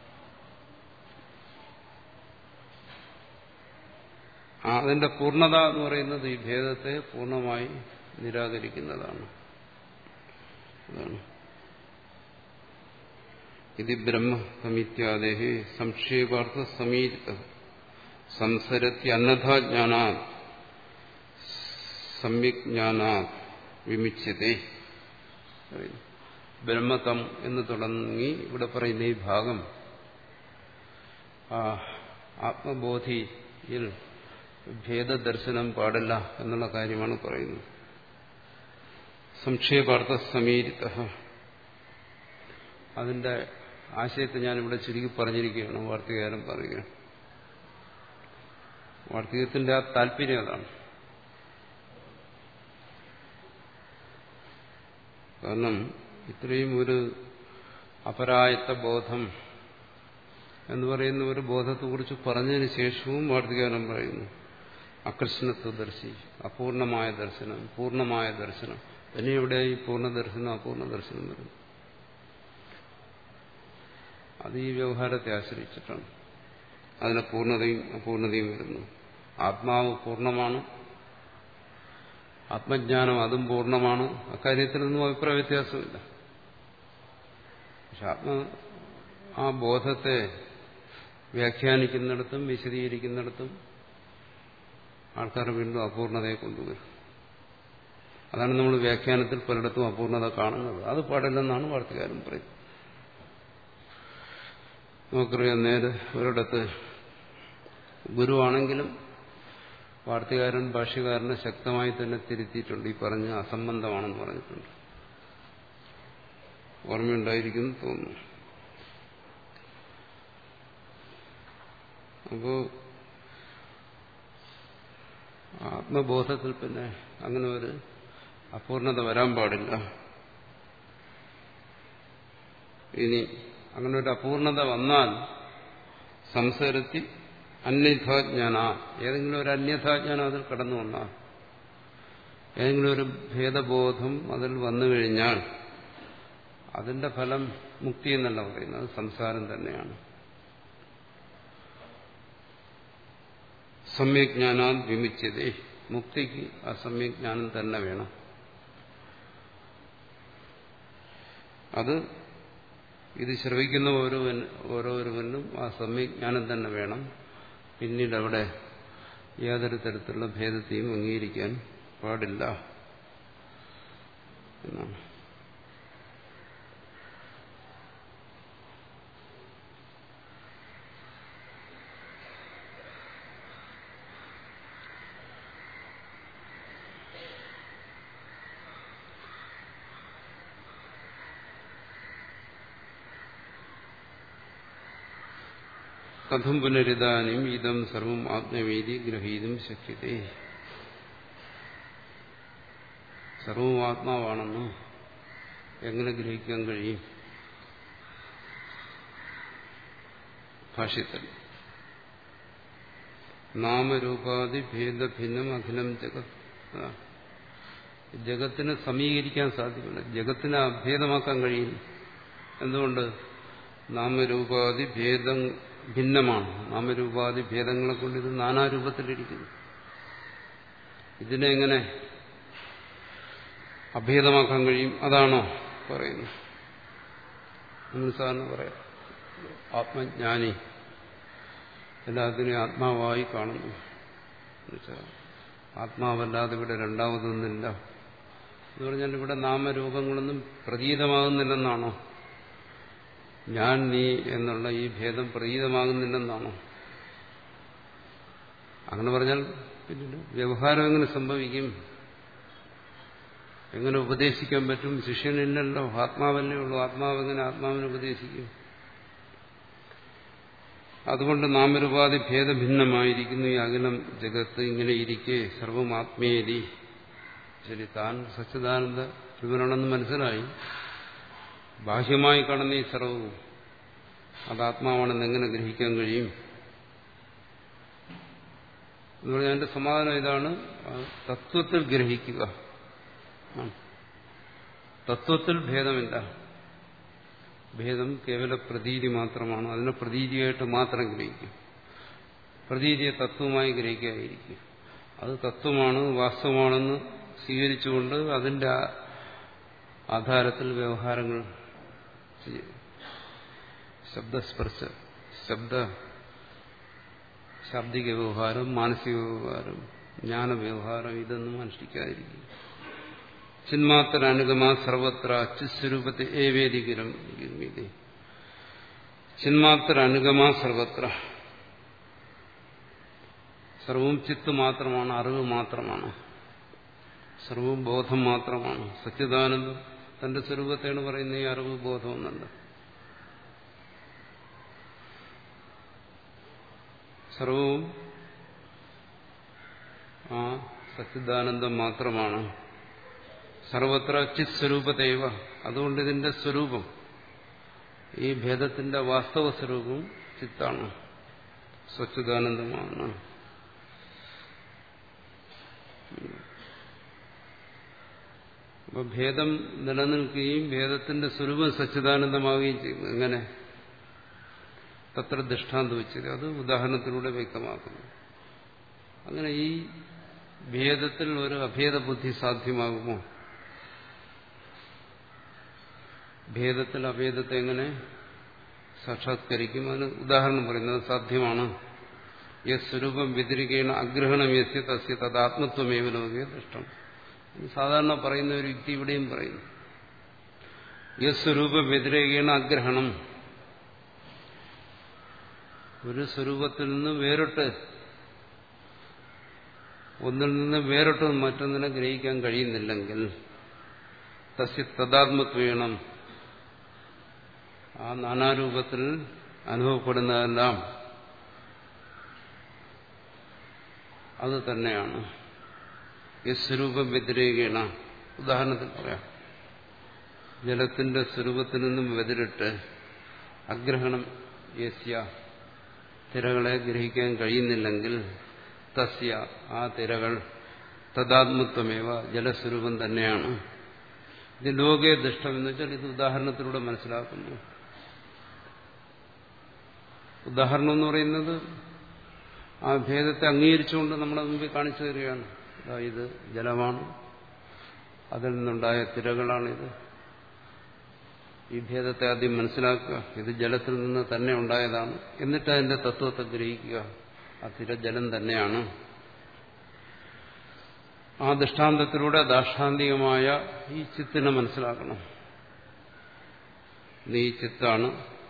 അതിന്റെ പൂർണ്ണത എന്ന് പറയുന്നത് ഈ ഭേദത്തെ പൂർണ്ണമായി നിരാകരിക്കുന്നതാണ്. അതാണ് ഇത് ബ്രഹ്മമിത്യാദേഹി സംക്ഷേപാർത്ഥ സമീരിത സംസരത്തി അന്നഥാജ്ഞാനാ സമ്യജ്ഞാനാ വിമുച്യതേ. ബ്രഹ്മതം എന്ന് തുടങ്ങി ഇവിടെ പറയുന്ന ഈ ഭാഗം ആത്മബോധിയിൽ ഭേദദർശനം പാടില്ല എന്നുള്ള കാര്യമാണ് പറയുന്നത്. സംക്ഷേപാർത്ഥ സമീരിത, അതിന്റെ ആശയത്തെ ഞാനിവിടെ ചുരുക്കി പറഞ്ഞിരിക്കുകയാണ്. വാർത്തികാരൻ പറയുകയാണ്. വാർത്തികത്തിന്റെ ആ താല്പര്യം അതാണ്. കാരണം ഇത്രയും ഒരു അപരായത്ത ബോധം എന്ന് പറയുന്ന ഒരു ബോധത്തെക്കുറിച്ച് പറഞ്ഞതിന് ശേഷവും വാർത്തികാരൻ പറയുന്നു അകൃഷ്ണത്വദർശി, അപൂർണമായ ദർശനം, പൂർണ്ണമായ ദർശനം. പിന്നെ ഇവിടെ ഈ പൂർണ്ണ ദർശനം അപൂർണ ദർശനം വരുന്നു. അത് ഈ വ്യവഹാരത്തെ ആശ്രയിച്ചിട്ടാണ്. അതിന് പൂർണ്ണതയും അപൂർണതയും വരുന്നു. ആത്മാവ് പൂർണ്ണമാണ്, ആത്മജ്ഞാനം അതും പൂർണ്ണമാണ്. അക്കാര്യത്തിലൊന്നും അഭിപ്രായ വ്യത്യാസമില്ല. പക്ഷെ ആത്മ ആ ബോധത്തെ വ്യാഖ്യാനിക്കുന്നിടത്തും വിശദീകരിക്കുന്നിടത്തും ആൾക്കാർ വീണ്ടും അപൂർണതയെ കൊണ്ടുവരും. അതാണ് നമ്മൾ വ്യാഖ്യാനത്തിൽ പലയിടത്തും അപൂർണത കാണുന്നത്. അത് പാടില്ലെന്നാണ് വാർത്തകാരൻ പറയുന്നത്. നമുക്കറിയാം, നേരെ ഒരിടത്ത് ഗുരുവാണെങ്കിലും വാർത്തകാരൻ ഭാഷ്യകാരനെ ശക്തമായി തന്നെ തിരുത്തിയിട്ടുണ്ട്. ഈ പറഞ്ഞ അസംബന്ധമാണെന്ന് പറഞ്ഞിട്ടുണ്ട്. ഓർമ്മയുണ്ടായിരിക്കുന്നു തോന്നുന്നു. അപ്പോ ആത്മബോധത്തിൽ പിന്നെ അങ്ങനെ ഒരു അപൂർണത വരാൻ പാടില്ല. ഇനി അങ്ങനെ ഒരു അപൂർണത വന്നാൽ സംസരത്തി അന്യഥാജ്ഞാന, ഏതെങ്കിലും ഒരു അന്യഥാജ്ഞാനം അതിൽ കടന്നു വന്നാൽ, ഏതെങ്കിലും ഒരു ഭേദബോധം അതിൽ വന്നു കഴിഞ്ഞാൽ അതിന്റെ ഫലം മുക്തി എന്നല്ല പറയുന്നത്, സംസാരം തന്നെയാണ്. സമ്യജ്ഞാനാൽ വിമുച്യതേ, മുക്തിക്ക് ആ സമ്യജ്ഞാനം തന്നെ വേണം. അത് ഇത് ശ്രവിക്കുന്ന ഓരോവൻ ഓരോരുവനും ആ സമ്യജ്ഞാനം തന്നെ വേണം. പിന്നീട് അവിടെ യാതൊരു തരത്തിലുള്ള ഭേദത്തെയും അംഗീകരിക്കാൻ പാടില്ല എന്നാണ്. കഥം പുനരിതാനും ഇതം സർവം ആത്മവേദി ഗ്രഹീതും ശക്യതേ. സർവവും ആത്മാവാണെന്ന് എങ്ങനെ ഗ്രഹിക്കാൻ കഴിയും? ഭാഷ്യത്തിൽ. നാമരൂപാദി ഭേദഭിന്നം അഖിലം ജഗത്. ജഗത്തിനെ സമീകരിക്കാൻ സാധ്യമല്ല, ജഗത്തിനെ അഭേദമാക്കാൻ കഴിയില്ല. എന്തുകൊണ്ട്? നാമരൂപാദി ഭേദം ഭിന്നമാണ്. നാമരൂപാദി ഭേദങ്ങളെ കൊണ്ട് ഇത് നാനാരൂപത്തിലിരിക്കുന്നു. ഇതിനെ എങ്ങനെ അഭേദമാക്കാൻ കഴിയും? അതാണോ പറയുന്നത്? നമ്മൾ സാധാരണ പറയാം, ആത്മജ്ഞാനി എല്ലാത്തിനെയും ആത്മാവായി കാണുന്നു. എന്നുവെച്ചാൽ ആത്മാവല്ലാതെ ഇവിടെ രണ്ടാമതൊന്നില്ല എന്ന് പറഞ്ഞാൽ ഇവിടെ നാമരൂപങ്ങളൊന്നും പ്രതീതമാകുന്നില്ലെന്നാണോ? ഞാൻ നീ എന്നുള്ള ഈ ഭേദം പ്രതീതമാകുന്നില്ലെന്നാണോ? അങ്ങനെ പറഞ്ഞാൽ പിന്നെ വ്യവഹാരം എങ്ങനെ സംഭവിക്കും? എങ്ങനെ ഉപദേശിക്കാൻ പറ്റും? ശിഷ്യനില്ലല്ലോ, ആത്മാവല്ലേ ഉള്ളൂ. ആത്മാവ് എങ്ങനെ ആത്മാവിനെ ഉപദേശിക്കും? അതുകൊണ്ട് നാമരൂപാദി ഭേദഭിന്നമായിരിക്കുന്നു ഈ അഖിലം ജഗത്ത്. ഇങ്ങനെ ഇരിക്കെ സർവം ആത്മേരി. ശരി, താൻ സച്ചിദാനന്ദ വിവരണമെന്ന് മനസ്സിലായി. ബാഹ്യമായി കാണുന്ന ഈ സർവവും അത് ആത്മാവാണെന്ന് എങ്ങനെ ഗ്രഹിക്കാൻ കഴിയും എന്ന് പറഞ്ഞാൽ അതിന്റെ സമാധാനം ഇതാണ്: തത്വത്തിൽ ഗ്രഹിക്കുക. തത്വത്തിൽ ഭേദമില്ല. ഭേദം കേവല പ്രതീതി മാത്രമാണ്. അതിനെ പ്രതീതിയായിട്ട് മാത്രം ഗ്രഹിക്കും. പ്രതീതിയെ തത്വമായി ഗ്രഹിക്കാതിരിക്കും. അത് തത്വമാണ്, വാസ്തവമാണെന്ന് സ്വീകരിച്ചുകൊണ്ട് അതിന്റെ ആധാരത്തിൽ വ്യവഹാരങ്ങൾ ചെയ്യും. ശബ്ദസ്പർശ ശബ്ദ ശാബ്ദിക വ്യവഹാരം, മാനസിക വ്യവഹാരം, ജ്ഞാനവ്യവഹാരം ഇതൊന്നും അനുഷ്ഠിക്കാതിരിക്കും. ചിന്മാത്ര അനുഗമ സർവത്ര ചിസ്വരൂപത്തെ ഏവേദികരം. ചിന്മാത്ര അനുഗമ സർവത്ര. സർവവും ചിത്ത് മാത്രമാണ്, അറിവ് മാത്രമാണ്, സർവവും ബോധം മാത്രമാണ്. സച്ചിദാനന്ദം തന്റെ സ്വരൂപത്തെയാണ് പറയുന്നത് ഈ അറിവ് ബോധം എന്നുണ്ട്. സർവവും ആ സച്ചിദാനന്ദം മാത്രമാണ്. സർവത്ര ചിത് സ്വരൂപതൈവ. അതുകൊണ്ട് ഇതിന്റെ സ്വരൂപം, ഈ ഭേദത്തിന്റെ വാസ്തവ സ്വരൂപം ചിത്താണ്, സച്ചിദാനന്ദമാണ്. അപ്പൊ ഭേദം നിലനിൽക്കുകയും ഭേദത്തിന്റെ സ്വരൂപം സച്ചിദാനന്ദമാവുകയും ചെയ്യും. എങ്ങനെ? തത്ര ദൃഷ്ടാന്തം വെച്ചത് അത് ഉദാഹരണത്തിലൂടെ വ്യക്തമാക്കുന്നു. അങ്ങനെ ഈ ഭേദത്തിൽ ഒരു അഭേദ ബുദ്ധി സാധ്യമാകുമോ? ഭേദത്തിൽ അഭേദത്തെ എങ്ങനെ സാക്ഷാത്കരിക്കും? അതിന് ഉദാഹരണം പറയുന്നത് സാധ്യമാണ്. യസ് സ്വരൂപം വ്യതിരികേണ അഗ്രഹണം യസ്യ തസ്യ തദാത്മത്വമേവ ലോകേ ദൃഷ്ടം. സാധാരണ പറയുന്ന ഒരു യുക്തി ഇവിടെയും പറയുന്നു. യസ് സ്വരൂപം വ്യതിരേകേണ അഗ്രഹണം. ഒരു സ്വരൂപത്തിൽ നിന്ന് വേറിട്ട്, ഒന്നിൽ നിന്ന് വേറിട്ട് മറ്റൊന്നിനെ ഗ്രഹിക്കാൻ കഴിയുന്നില്ലെങ്കിൽ തസ്യ തദാത്മത്വേണം, ആ നാനാരൂപത്തിൽ അനുഭവപ്പെടുന്നതെല്ലാം അത് തന്നെയാണ്. ഈ സ്വരൂപം വ്യതിരേകേണ. ഉദാഹരണത്തിൽ പറയാം, ജലത്തിന്റെ സ്വരൂപത്തിൽ നിന്നും വ്യതിരിട്ട് അഗ്രഹണം യസ്യ, തിരകളെ ഗ്രഹിക്കാൻ കഴിയുന്നില്ലെങ്കിൽ തസ്യ, ആ തിരകൾ തദാത്മത്വമേവ, ജലസ്വരൂപം തന്നെയാണ്. ഇത് ലോകേ ദൃഷ്ടം എന്ന് വെച്ചാൽ ഇത് ഉദാഹരണത്തിലൂടെ മനസ്സിലാക്കുന്നു. ഉദാഹരണം എന്ന് പറയുന്നത് ആ ഭേദത്തെ അംഗീകരിച്ചുകൊണ്ട് നമ്മുടെ മുമ്പിൽ കാണിച്ചു തരികയാണ്. ഇത് ജലമാണ്, അതിൽ നിന്നുണ്ടായ തിരകളാണിത്. ഈ ഭേദത്തെ ആദ്യം മനസ്സിലാക്കുക. ഇത് ജലത്തിൽ നിന്ന് തന്നെ ഉണ്ടായതാണ്. എന്നിട്ട് അതിന്റെ തത്വത്തെ ഗ്രഹിക്കുക. ആ തിര ജലം തന്നെയാണ്. ആ ദൃഷ്ടാന്തത്തിലൂടെ ദാർഷ്ടാന്തികമായ ഈ ചിത്തിനെ മനസ്സിലാക്കണം. നീ ചിത്താണ്,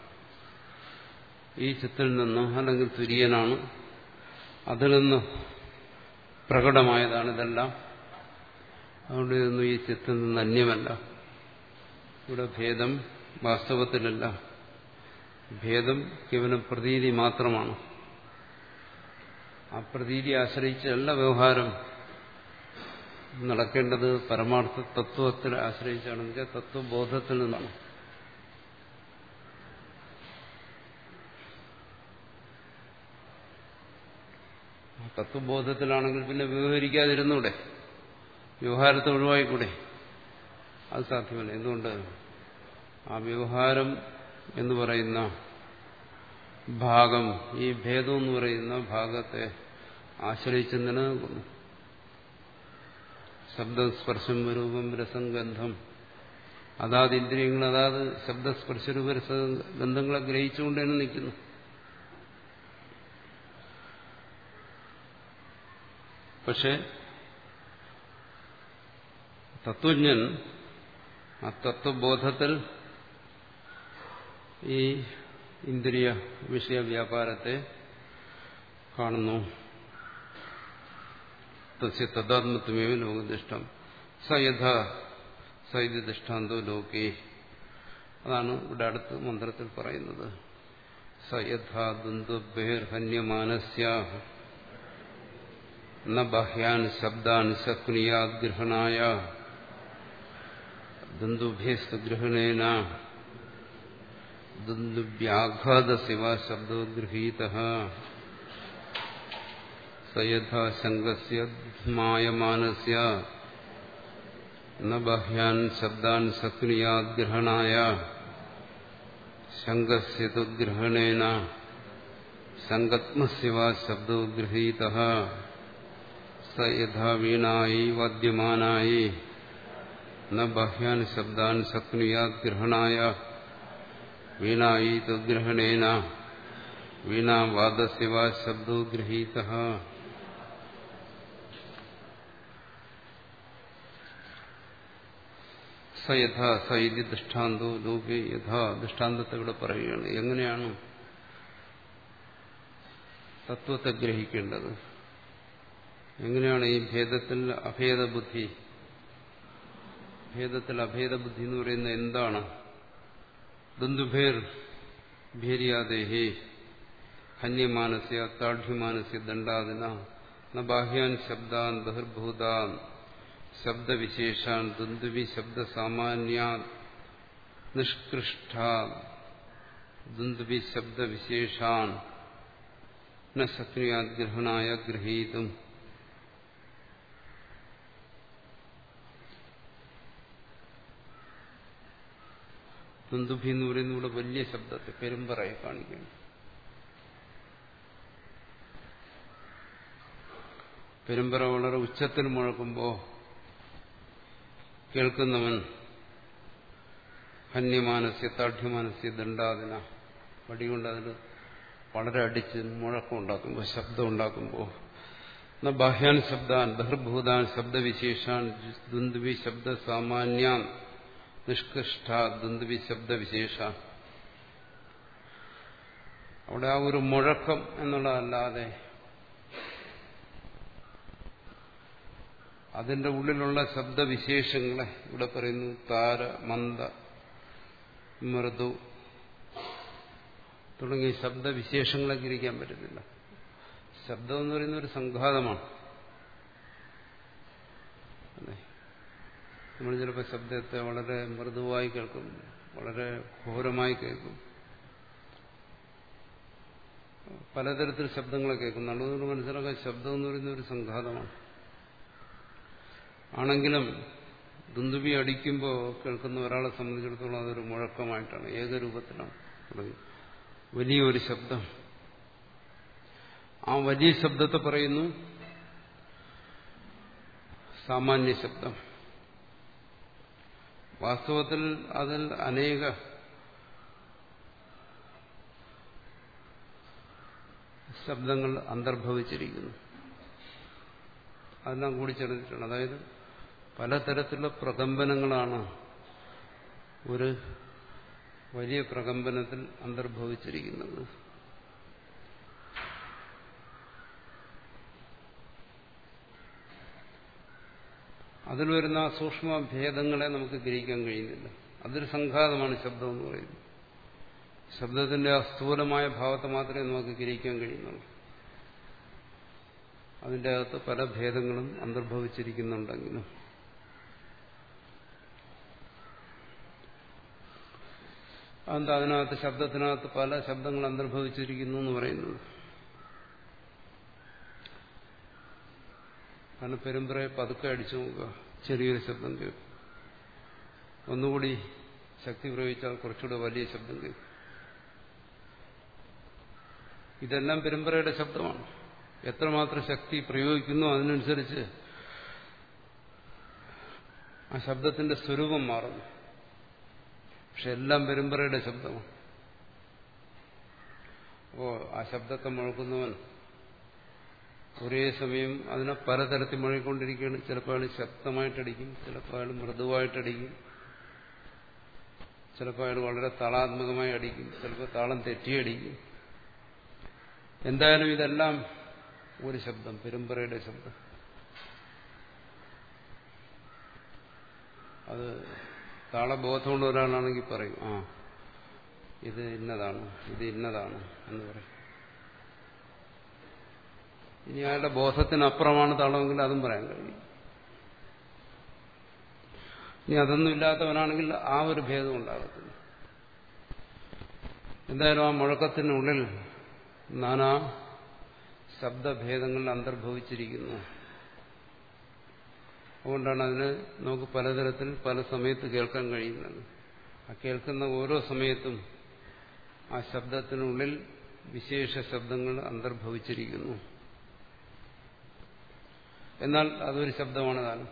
ഈ ചിത്തിൽ നിന്ന് അല്ലെങ്കിൽ തുര്യനാണ്, അതിൽ നിന്ന് പ്രകടമായതാണ് ഇതെല്ലാം. അതുകൊണ്ട് ഇതൊന്നും ഈ ചിത്തിൽ നിന്ന് അന്യമല്ല. ഇവിടെ ഭേദം വാസ്തവത്തിലല്ല. ഭേദം കേവലം പ്രതീതി മാത്രമാണ്. ആ പ്രതീതി ആശ്രയിച്ചല്ല വ്യവഹാരം നടക്കേണ്ടത്. പരമാർത്ഥ തത്വത്തിൽ ആശ്രയിച്ചാണെന്ന് വെച്ചാൽ തത്വബോധത്തിൽ നിന്നാണ്. തത്വബോധത്തിലാണെങ്കിൽ പിന്നെ വ്യവഹരിക്കാതിരുന്നൂടെ, വ്യവഹാരത്തെ ഒഴിവായിക്കൂടെ? അത് സാധ്യമല്ല. എന്തുകൊണ്ട്? ആ വ്യവഹാരം എന്ന് പറയുന്ന ഭാഗം, ഈ ഭേദം എന്ന് പറയുന്ന ഭാഗത്തെ ആശ്രയിച്ച് നിലനിൽക്കുന്നു. ശബ്ദസ്പർശം രൂപം രസം ഗന്ധം, അതാത് ഇന്ദ്രിയങ്ങൾ അതാത് ശബ്ദസ്പർശരൂപ രസ ഗന്ധങ്ങളെ ഗ്രഹിച്ചുകൊണ്ട് തന്നെ നിൽക്കുന്നു. പക്ഷെ തത്വജ്ഞൻ ആ തത്വബോധത്തിൽ ഈ ഇന്ദ്രിയ വിഷയ വ്യാപാരത്തെ കാണുന്നു. തസ്യ തദാത്മത്വമേവ ലോകദിഷ്ടം സ യഥാ സൈതി ദൃഷ്ടാന്തോ ലോകേ. അതാണ് ഇവിടെ അടുത്ത മന്ത്രത്തിൽ പറയുന്നത്. സ യഥാ ദുന്ദുബേർഹന്യമാനസ്യ ന ബാഹ്യാൻ ശബ്ദാൻ ശക്നിയാദ് ഗ്രഹണായ ദുന്ദുഭേസ്തു ഗ്രഹണേന ദുന്ദുഭ്യാഘാതസിവ ശബ്ദോ ഗൃഹീതഃ സ യഥാ ശങ്കസ്യ ധ്മായമാനസ്യ ന ബാഹ്യാൻ ശബ്ദാൻ ശക്നിയാദ് ഗ്രഹണായ ശങ്കസ്യ ഗ്രഹണേന സംഗത്മസ്യ ശബ്ദോ ഗൃഹീതഃ സ യഥാ വീണായി വാദ്യമാനായി ന ബാഹ്യാൻ ശബ്ദാൻ ശക്നുയാത് ഗ്രഹണായ വീണായി തദ്ഗ്രഹണേന വീണാവാദസ്യ വാ ശബ്ദോ ഗൃഹീതഃ. സ യഥാ സ ഇതി ദൃഷ്ടാന്തോ ലോകേ. യഥാ ദൃഷ്ടാന്തത്തെ ഇവിടെ പറയുകയാണ്. എങ്ങനെയാണ് തത്വത്തെ ഗ്രഹിക്കേണ്ടത്, എങ്ങനെയാണ് ഈ ഭേദത്തിൽ അഭേദബുദ്ധി, ഭേദത്തിൽ അഭേദബുദ്ധി എന്ന് പറയുന്നത് എന്താണ്? ദുന്ദുഭേർ ഭേര്യാദേഹേ ഹന്യമാനസ്യ താഢ്യമാനസ്യ ദണ്ഡാദിന ന ബാഹ്യാൻ ശബ്ദാൻ ബഹിർഭൂതാൻ ശബ്ദവിശേഷാൻ ദുന്ദുവി ശബ്ദസാമാന്യാ നിഷ്കൃഷ്ടാ ദുന്ദുവി ശബ്ദവിശേഷാൻ ന ശക്നുയാത് ഗ്രഹണായ ഗൃഹീതും. ദുന്ദുഭി എന്ന് പറയുന്ന ഇവിടെ വലിയ ശബ്ദത്തെ പെരുമ്പറയെ കാണിക്കുന്നു. പെരുമ്പറ വളരെ ഉച്ചത്തിൽ മുഴക്കുമ്പോൾ കേൾക്കുന്നവൻ ഹന്യമാനസ്യ താഢ്യമാനസ്യ ദണ്ഡാദിന വടികൊണ്ട് അതിന് വളരെ അടിച്ച് മുഴക്കം ഉണ്ടാക്കുമ്പോൾ, ശബ്ദം ഉണ്ടാക്കുമ്പോൾ ന ബാഹ്യാൻ ശബ്ദാൻ ബഹിർഭൂതാൻ ശബ്ദവിശേഷാൻ ദുന്ദുവി ശബ്ദസാമാന്യാൻ നിഷ്കൃഷ്ട ദുന്ദുവി ശബ്ദവിശേഷ. അവിടെ ആ ഒരു മുഴക്കം എന്നുള്ളതല്ലാതെ അതിന്റെ ഉള്ളിലുള്ള ശബ്ദവിശേഷങ്ങളെ ഇവിടെ പറയുന്നു. താര, മന്ദ, മൃദു തുടങ്ങിയ ശബ്ദവിശേഷങ്ങളെ ഗ്രഹിക്കാൻ പറ്റുന്നില്ല. ശബ്ദം എന്ന് പറയുന്ന ഒരു സംഘാതമാണ്. അല്ലേ? നമ്മൾ ചിലപ്പോൾ ശബ്ദത്തെ വളരെ മൃദുവായി കേൾക്കും, വളരെ ഘോരമായി കേൾക്കും, പലതരത്തിൽ ശബ്ദങ്ങളെ കേൾക്കുന്നുണ്ട്. അതുകൊണ്ട് മനസ്സിലാക്കാൻ ശബ്ദം എന്ന് പറയുന്ന ഒരു സംഘാതമാണ്. ആണെങ്കിലും ദുന്ദുബി അടിക്കുമ്പോൾ കേൾക്കുന്ന ഒരാളെ സംബന്ധിച്ചിടത്തോളം അതൊരു മുഴക്കമായിട്ടാണ്, ഏകരൂപത്തിലാണ്. വലിയൊരു ശബ്ദം. ആ വലിയ ശബ്ദത്തെ പറയുന്നു സാമാന്യ ശബ്ദം. വാസ്തവത്തിൽ അതിൽ അനേക ശബ്ദങ്ങൾ അന്തർഭവിച്ചിരിക്കുന്നു. അതെല്ലാം കൂടി ചേർന്നിട്ടാണ്. അതായത് പലതരത്തിലുള്ള പ്രകമ്പനങ്ങളാണ് ഒരു വലിയ പ്രകമ്പനത്തിൽ അന്തർഭവിച്ചിരിക്കുന്നത്. അതിൽ വരുന്ന സൂക്ഷ്മ ഭേദങ്ങളെ നമുക്ക് ഗ്രഹിക്കാൻ കഴിയുന്നില്ല. അതൊരു സംഘാതമാണ് ശബ്ദം എന്ന് പറയുന്നത്. ശബ്ദത്തിന്റെ ആ സ്ഥൂലമായ ഭാവത്തെ മാത്രമേ നമുക്ക് ഗ്രഹിക്കാൻ കഴിയുന്നുള്ളൂ. അതിൻ്റെ അകത്ത് പല ഭേദങ്ങളും അന്തർഭവിച്ചിരിക്കുന്നുണ്ടെങ്കിലും അതെന്താ അതിനകത്ത് ശബ്ദത്തിനകത്ത് പല ശബ്ദങ്ങൾ അന്തർഭവിച്ചിരിക്കുന്നു എന്ന് പറയുന്നത്? കാരണം പെരുമ്പറയെ പതുക്കെ അടിച്ചു നോക്കുക, ചെറിയൊരു ശബ്ദം കേൾക്കും. ഒന്നുകൂടി ശക്തി പ്രയോഗിച്ചാൽ കുറച്ചുകൂടെ വലിയ ശബ്ദം കേൾക്കും. ഇതെല്ലാം പെരുമ്പറയുടെ ശബ്ദമാണ്. എത്രമാത്രം ശക്തി പ്രയോഗിക്കുന്നു അതിനനുസരിച്ച് ആ ശബ്ദത്തിന്റെ സ്വരൂപം മാറുന്നു. പക്ഷെ എല്ലാം പെരുമ്പറയുടെ ശബ്ദമാണ്. അപ്പോ ആ ശബ്ദത്തെ മുഴക്കുന്നവൻ ഒരേ സമയം അതിനെ പലതരത്തിൽ മുഴക്കൊണ്ടിരിക്കുകയാണ്. ചിലപ്പോൾ അയാൾ ശക്തമായിട്ടടിക്കും, ചിലപ്പോൾ അയാൾ മൃദുവായിട്ടടിക്കും, ചിലപ്പോൾ അയാൾ വളരെ താളാത്മകമായി അടിക്കും, ചിലപ്പോൾ താളം തെറ്റിയടിക്കും. എന്തായാലും ഇതെല്ലാം ഒരു ശബ്ദം, പെരുമ്പറയുടെ ശബ്ദം. അത് താളബോധമുള്ള ഒരാളാണെങ്കിൽ പറയും, ആ ഇത് ഇന്നതാണ്, ഇത് ഇന്നതാണ് എന്ന് പറയും. ഇനി അയാളുടെ ബോധത്തിനപ്പുറമാണ് താളമെങ്കിൽ അതും പറയാൻ കഴിയും. ഇനി അതൊന്നും ഇല്ലാത്തവനാണെങ്കിൽ ആ ഒരു ഭേദം ഉണ്ടാകത്തില്ല. എന്തായാലും ആ മുഴക്കത്തിനുള്ളിൽ നാനാ ശബ്ദഭേദങ്ങൾ അന്തർഭവിച്ചിരിക്കുന്നു. അതുകൊണ്ടാണ് അതിന് നമുക്ക് പലതരത്തിൽ പല സമയത്ത് കേൾക്കാൻ കഴിയുന്നത്. ആ കേൾക്കുന്ന ഓരോ സമയത്തും ആ ശബ്ദത്തിനുള്ളിൽ വിശേഷ ശബ്ദങ്ങൾ അന്തർഭവിച്ചിരിക്കുന്നു. എന്നാൽ അതൊരു ശബ്ദമാണ് താനും.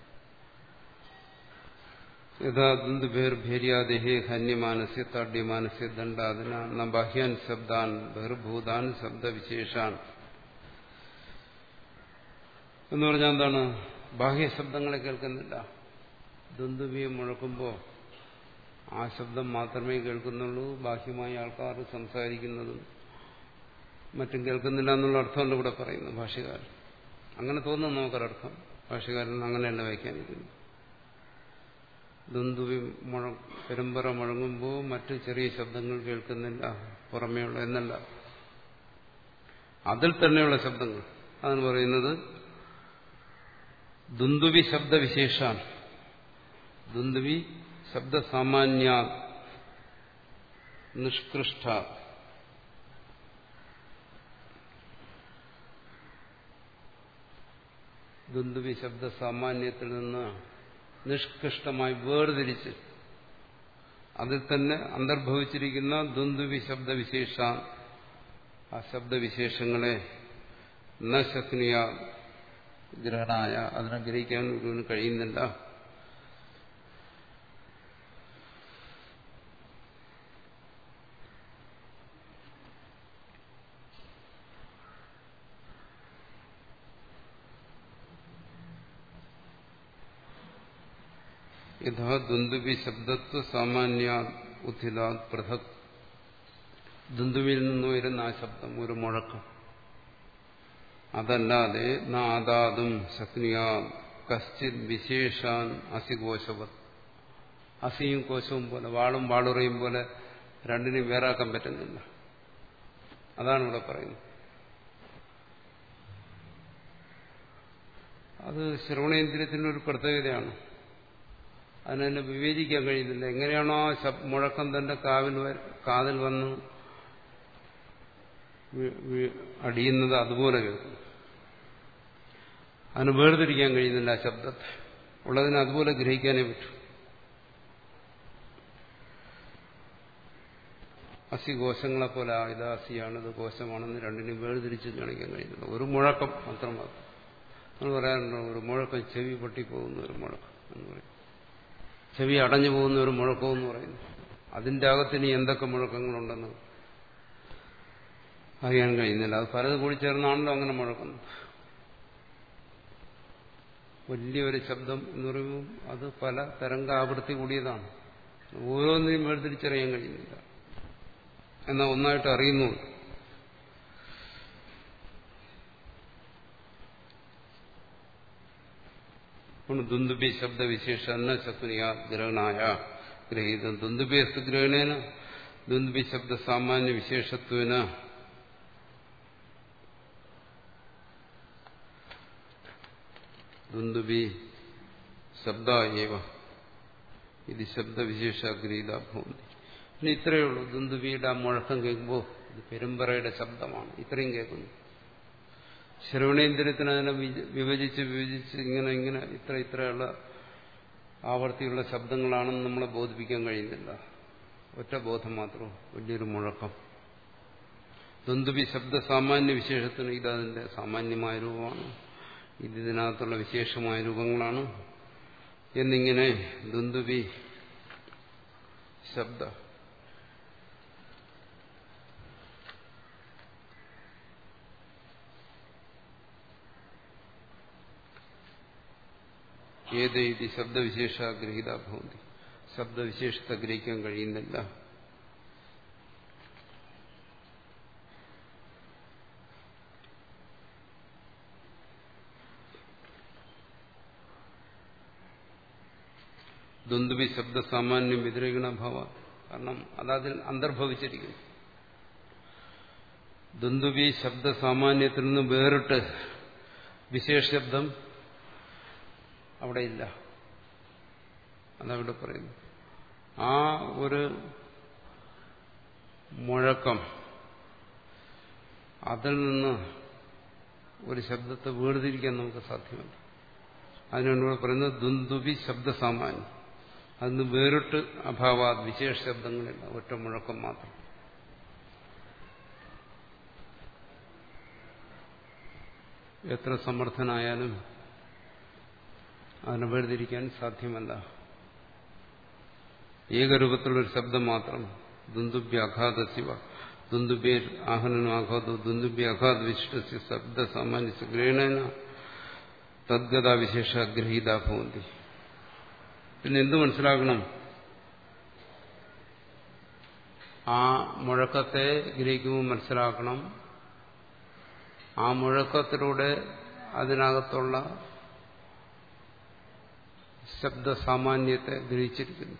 യഥാ ദുന്ദുഭേർഭേര്യാദേഹേ ഹന്യമാനസ്യ താഡ്യമാനസ്യ ദണ്ഡാദിന ന ബാഹ്യാൻ ശബ്ദാൻ ബഹിർഭൂതാൻ ശബ്ദവിശേഷാൻ എന്ന് പറഞ്ഞാൽ എന്താണ്? ബാഹ്യ ശബ്ദങ്ങളെ കേൾക്കുന്നില്ല. ദുന്ദുഭിയെ മുഴക്കുമ്പോൾ ആ ശബ്ദം മാത്രമേ കേൾക്കുന്നുള്ളൂ. ബാഹ്യമായി ആൾക്കാർ സംസാരിക്കുന്നതും മറ്റും കേൾക്കുന്നില്ല എന്നുള്ള അർത്ഥമല്ല ഇവിടെ പറയുന്നു ഭാഷ്യകാരൻ. അങ്ങനെ തോന്നുന്നു നമുക്കൊരർത്ഥം. ഭാഷ്യകാരൻ അങ്ങനെയല്ല വ്യാഖ്യാനിക്കുന്നു. ദുന്ദുഭി മുഴ പെരുമ്പറ മുഴങ്ങുമ്പോൾ മറ്റു ചെറിയ ശബ്ദങ്ങൾ കേൾക്കുന്നില്ല, പുറമേയുള്ള എന്നല്ല, അതിൽ തന്നെയുള്ള ശബ്ദങ്ങൾ. അതെന്ന് പറയുന്നത് ദുന്ദുഭി ശബ്ദവിശേഷാൻ. ദുന്ദുഭി ശബ്ദസാമാന്യ നിഷ്കൃഷ്ട. ദുന്ദുഭി ശബ്ദസാമാന്യത്തിൽ നിന്ന് നിഷ്കൃഷ്ടമായി വേർതിരിച്ച് അതിൽ തന്നെ അന്തർഭവിച്ചിരിക്കുന്ന ദുന്ദുഭി ശബ്ദവിശേഷ, ആ ശബ്ദവിശേഷങ്ങളെ ന ശക്നിയ ഗ്രഹണായ, അതിനെ ഗ്രഹിക്കാൻ ഗുരുവിന് കഴിയുന്നില്ല. യഥാ ദുന്ദുഭി ശബ്ദത്വ സാമാന്യ ഉദ്ധിതാ പൃഥക്. ദുന്ദുവിൽ നിന്ന് വരുന്ന ആ ശബ്ദം ഒരു മുഴക്കം, അതല്ലാതെ നാദാതും ശക്നിയാ കശ്ചിത് വിശേഷാൻ അസികോശവത്. അസിയും കോശവും പോലെ, വാളും വാളുറയും പോലെ രണ്ടിനെയും വേറാക്കാൻ പറ്റുന്നില്ല. അതാണ് ഇവിടെ പറയുന്നത്. അത് ശ്രവണേന്ദ്രിയത്തിന്റെ ഒരു പ്രത്യേകതയാണ്. അതിനെ വിവേചിക്കാൻ കഴിയുന്നില്ല. എങ്ങനെയാണോ ആ മുഴക്കം തന്റെ കാവിൽ കാതിൽ വന്ന് അടിയുന്നത് അതുപോലെ കേൾക്കുന്നു. അതിന് വേർതിരിക്കാൻ കഴിയുന്നില്ല. ആ ശബ്ദത്തെ ഉള്ളതിന് അതുപോലെ ഗ്രഹിക്കാനേ പറ്റൂ. അസി കോശങ്ങളെ പോലെ ഇത് അസിയാണ്, ഇത് കോശമാണെന്ന് രണ്ടിനും വേർതിരിച്ച് കാണിക്കാൻ കഴിയുന്നില്ല. ഒരു മുഴക്കം മാത്രമാത്രം. നമ്മൾ പറയാറുണ്ടോ, ഒരു മുഴക്കം ചെവി പൊട്ടിപ്പോകുന്ന ഒരു മുഴക്കം എന്ന് പറയും. ചെവി അടഞ്ഞു പോകുന്ന ഒരു മുഴക്കമെന്ന് പറയുന്നു. അതിന്റെ അകത്തിന് എന്തൊക്കെ മുഴക്കങ്ങളുണ്ടെന്ന് അറിയാൻ കഴിയുന്നില്ല. അത് പലതും കൂടി ചേർന്നാണല്ലോ അങ്ങനെ മുഴക്കുന്നത്. വലിയൊരു ശബ്ദം എന്ന് പറയുമ്പോൾ അത് പല തരംഗാവൃത്തി കൂടിയതാണ്. ഓരോന്നിനും വേർതിരിച്ചറിയാൻ കഴിയുന്നില്ല, എന്നാൽ ഒന്നായിട്ട് അറിയുന്നുണ്ട്. ദുന്ദുഭി ശബ്ദവിശേഷ ശക്നിയ ഗ്രഹണായ ഗ്രഹീതം. ദുന്ദുഭിയസ്തു ഗ്രഹണേന ദുന്ദുഭി ശബ്ദ സാമാന്യ വിശേഷത്വേന ദുന്ദുഭി ശബ്ദ ഏവ ഇത് ശബ്ദവിശേഷ ഗ്രഹീത ഭവന്തി. പിന്നെ ഇത്രയേ ഉള്ളൂ. ദുന്ദുഭിയുടെ ആ മുഴക്കം കേൾക്കുമ്പോൾ ഇത് പെരുമ്പറയുടെ ശബ്ദമാണ്, ഇത്രയും കേൾക്കുന്നു. ശ്രവണേന്ദ്രിയത്തിന് അതിനെ വിഭജിച്ച് വിഭജിച്ച് ഇങ്ങനെ ഇങ്ങനെ ഇത്ര ഇത്രയുള്ള ആവർത്തിയുള്ള ശബ്ദങ്ങളാണെന്ന് നമ്മളെ ബോധിപ്പിക്കാൻ കഴിയുന്നില്ല. ഒറ്റ ബോധം മാത്രം, വലിയൊരു മുഴക്കം. ദുന്ദുബി ശബ്ദ സാമാന്യ വിശേഷത്തിന് ഇതതിന്റെ സാമാന്യമായ രൂപമാണ്, ഇതിനകത്തുള്ള വിശേഷമായ രൂപങ്ങളാണ് എന്നിങ്ങനെ ദുന്ദുബി ശബ്ദ ഏത് ശബ്ദവിശേഷാഗ്രഹീത ഭവന്തി, ശബ്ദവിശേഷത്തെ ഗ്രഹിക്കാൻ കഴിയുന്നില്ല. ദുന്ദുബി ശബ്ദ സാമാന്യം വ്യതിരേകണ ഭാവ, കാരണം അതതിൽ അന്തർഭവിച്ചിരിക്കുന്നു. ദുന്ദുബി ശബ്ദ സാമാന്യത്തിൽ നിന്ന് വേറിട്ട് വിശേഷ ശബ്ദം അവിടെയില്ല. അതവിടെ പറയുന്നു. ആ ഒരു മുഴക്കം, അതിൽ നിന്ന് ഒരു ശബ്ദത്തെ വേർതിരിക്കാൻ നമുക്ക് സാധ്യമല്ല. അതിനാണ് ഇവിടെ പറയുന്നത് ദുന്ദുബി ശബ്ദ സാമാന്യം. അതിന് വേറിട്ട് അഭാവ വിശേഷ ശബ്ദങ്ങളില്ല, ഒറ്റ മുഴക്കം മാത്രം. എത്ര സമർത്ഥനായാലും അതിനെ വേർതിരിക്കാൻ സാധ്യമല്ല. ഏകരൂപത്തിലുള്ളൊരു ശബ്ദം മാത്രം. ദുന്ദുഭ്യ അഘാത ശിവ, ദുന്ദുഭ്യ ആഹനനോ ആഘാതോ, ദുന്ദുഭ്യ അഘാത വിശിഷ്ട ശബ്ദ സാമാന്യ ഗ്രഹണേന തദ്ഗത വിശേഷ ഗ്രഹീത ഭവന്തി. പിന്നെ എന്ത് മനസ്സിലാക്കണം? ആ മുഴക്കത്തെ ഗ്രഹിക്കുമ്പോൾ മനസ്സിലാക്കണം, ആ മുഴക്കത്തിലൂടെ അതിനകത്തുള്ള ശബ്ദസാമാന്യത്തെ ഗ്രഹിച്ചിരിക്കുന്നു.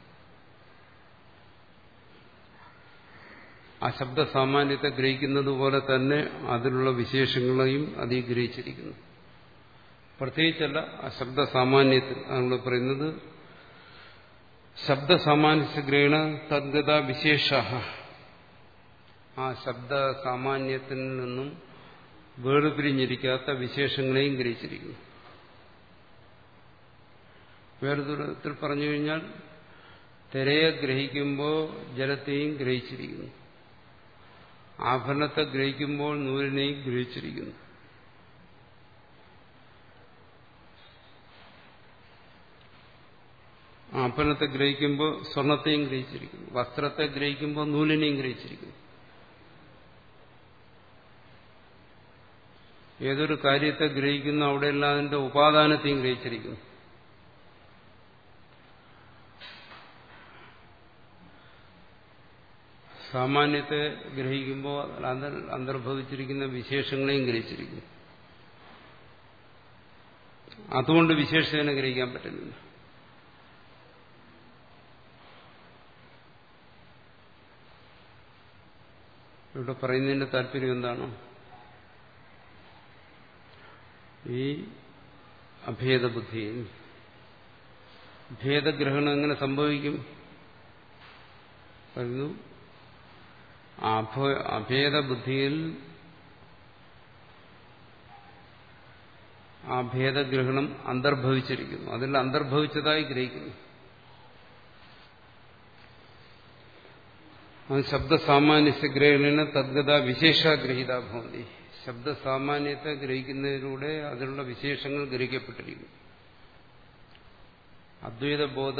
ആ ശബ്ദസാമാന്യത്തെ ഗ്രഹിക്കുന്നത് പോലെ തന്നെ അതിലുള്ള വിശേഷങ്ങളെയും അതിൽ ഗ്രഹിച്ചിരിക്കുന്നു. പ്രത്യേകിച്ചല്ല, ആ ശബ്ദസാമാന്യത്തിൽ നമ്മൾ പറയുന്നത് ശബ്ദസാമാന്യ ഗ്രഹണ തദ്ഗത വിശേഷ, ആ ശബ്ദസാമാന്യത്തിൽ നിന്നും വേർപിരിഞ്ഞിരിക്കാത്ത വിശേഷങ്ങളെയും ഗ്രഹിച്ചിരിക്കുന്നു. വേറെ ദൂരത്തിൽ പറഞ്ഞു കഴിഞ്ഞാൽ തിരയെ ഗ്രഹിക്കുമ്പോൾ ജലത്തെയും ഗ്രഹിച്ചിരിക്കുന്നു, ആഭരണത്തെ ഗ്രഹിക്കുമ്പോൾ നൂലിനെയും ഗ്രഹിച്ചിരിക്കുന്നു. ആഭരണത്തെ ഗ്രഹിക്കുമ്പോൾ സ്വർണത്തെയും ഗ്രഹിച്ചിരിക്കുന്നു, വസ്ത്രത്തെ ഗ്രഹിക്കുമ്പോൾ നൂലിനെയും ഗ്രഹിച്ചിരിക്കുന്നു. ഏതൊരു കാര്യത്തെ ഗ്രഹിക്കുന്നു അവിടെയെല്ലാം അതിന്റെ ഉപാദാനത്തെയും ഗ്രഹിച്ചിരിക്കുന്നു. സാമാന്യത്തെ ഗ്രഹിക്കുമ്പോൾ അതിൽ അന്തർഭവിച്ചിരിക്കുന്ന വിശേഷങ്ങളെയും ഗ്രഹിച്ചിരിക്കുന്നു. അതുകൊണ്ട് വിശേഷത്തിനെ ഗ്രഹിക്കാൻ പറ്റുന്നില്ല. ഇവിടെ പറയുന്നതിന്റെ താല്പര്യം എന്താണ്? ഈ അഭേദബുദ്ധിയിൽ ഭേദഗ്രഹണം എങ്ങനെ സംഭവിക്കും? പറയുന്നു, അഭേദബുദ്ധിയിൽ ആ ഭേദഗ്രഹണം അന്തർഭവിച്ചിരിക്കുന്നു, അതിൽ അന്തർഭവിച്ചതായി ഗ്രഹിക്കുന്നു. അത് ശബ്ദസാമാന്യ ഗ്രഹണ തദ്ഗത വിശേഷഗ്രഹീത ഭവന്തി. ശബ്ദസാമാന്യത്തെ ഗ്രഹിക്കുന്നതിലൂടെ അതിലുള്ള വിശേഷങ്ങൾ ഗ്രഹിക്കപ്പെട്ടിരിക്കുന്നു. അദ്വൈത ബോധ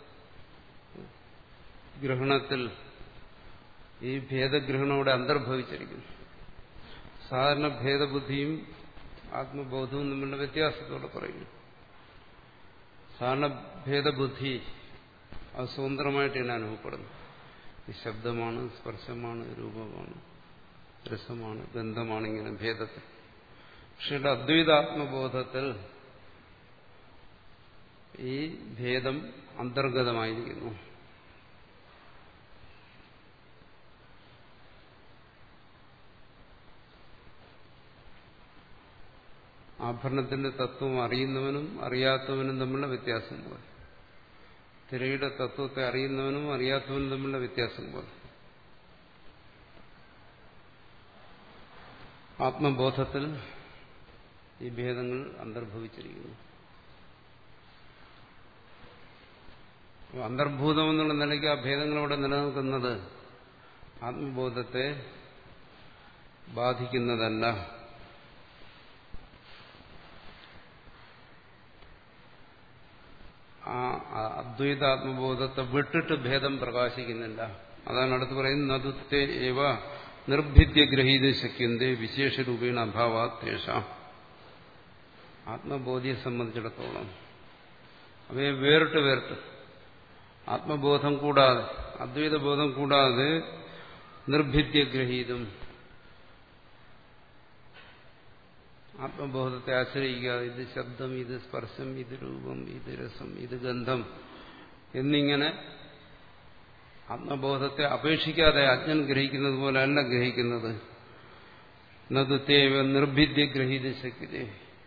ഗ്രഹണത്തിൽ ഈ ഭേദഗ്രഹണോടെ അന്തർഭവിച്ചിരിക്കുന്നു. സാധാരണ ഭേദബുദ്ധിയും ആത്മബോധവും തമ്മിലുള്ള വ്യത്യാസത്തോടെ പറയുന്നു. സാധാരണ ഭേദബുദ്ധി അത് സ്വതന്ത്രമായിട്ട് തന്നെ അനുഭവപ്പെടുന്നു. ഈ ശബ്ദമാണ്, സ്പർശമാണ്, രൂപമാണ്, രസമാണ്, ഗന്ധമാണ്, ഇങ്ങനെ ഭേദത്തിൽ. പക്ഷേ അദ്വൈതാത്മബോധത്തിൽ ഈ ഭേദം അന്തർഗതമായിരിക്കുന്നു. ആഭരണത്തിന്റെ തത്വം അറിയുന്നവനും അറിയാത്തവനും തമ്മിലുള്ള വ്യത്യാസം പോലെ, തിരയുടെ തത്വത്തെ അറിയുന്നവനും അറിയാത്തവനും തമ്മിലുള്ള വ്യത്യാസം പോലെ ആത്മബോധത്തിൽ ഈ ഭേദങ്ങൾ അന്തർഭവിച്ചിരിക്കുന്നു. അന്തർഭൂതം എന്നുള്ള നിലയ്ക്ക് ആ ഭേദങ്ങളോടെ നിലനിൽക്കുന്നത് ആത്മബോധത്തെ ബാധിക്കുന്നതല്ല. ആ അദ്വൈത ആത്മബോധത്തെ വിട്ടിട്ട് ഭേദം പ്രകാശിക്കുന്നില്ല. അതാണ് അടുത്ത് പറയുന്നത്, നതുത്തെ ഏവ നിർഭിദ്യ ഗ്രഹീത ശക്യന്തേ വിശേഷരൂപേണ അഭാവാത്തേഷ. ആത്മബോധിയെ സംബന്ധിച്ചിടത്തോളം അവയെ വേറിട്ട് വേറിട്ട് ആത്മബോധം കൂടാതെ, അദ്വൈതബോധം കൂടാതെ നിർഭിദ്യ ഗ്രഹീതം, ആത്മബോധത്തെ ആശ്രയിക്കാതെ ഇത് ശബ്ദം, ഇത് സ്പർശം, ഇത് രൂപം, ഇത് രസം, ഇത് ഗന്ധം എന്നിങ്ങനെ ആത്മബോധത്തെ അപേക്ഷിക്കാതെ അജ്ഞൻ ഗ്രഹിക്കുന്നത് പോലെ അല്ല ഗ്രഹിക്കുന്നത്. നതുത്തേവ നിർഭിദ്യ ഗ്രഹീത ശക്തി,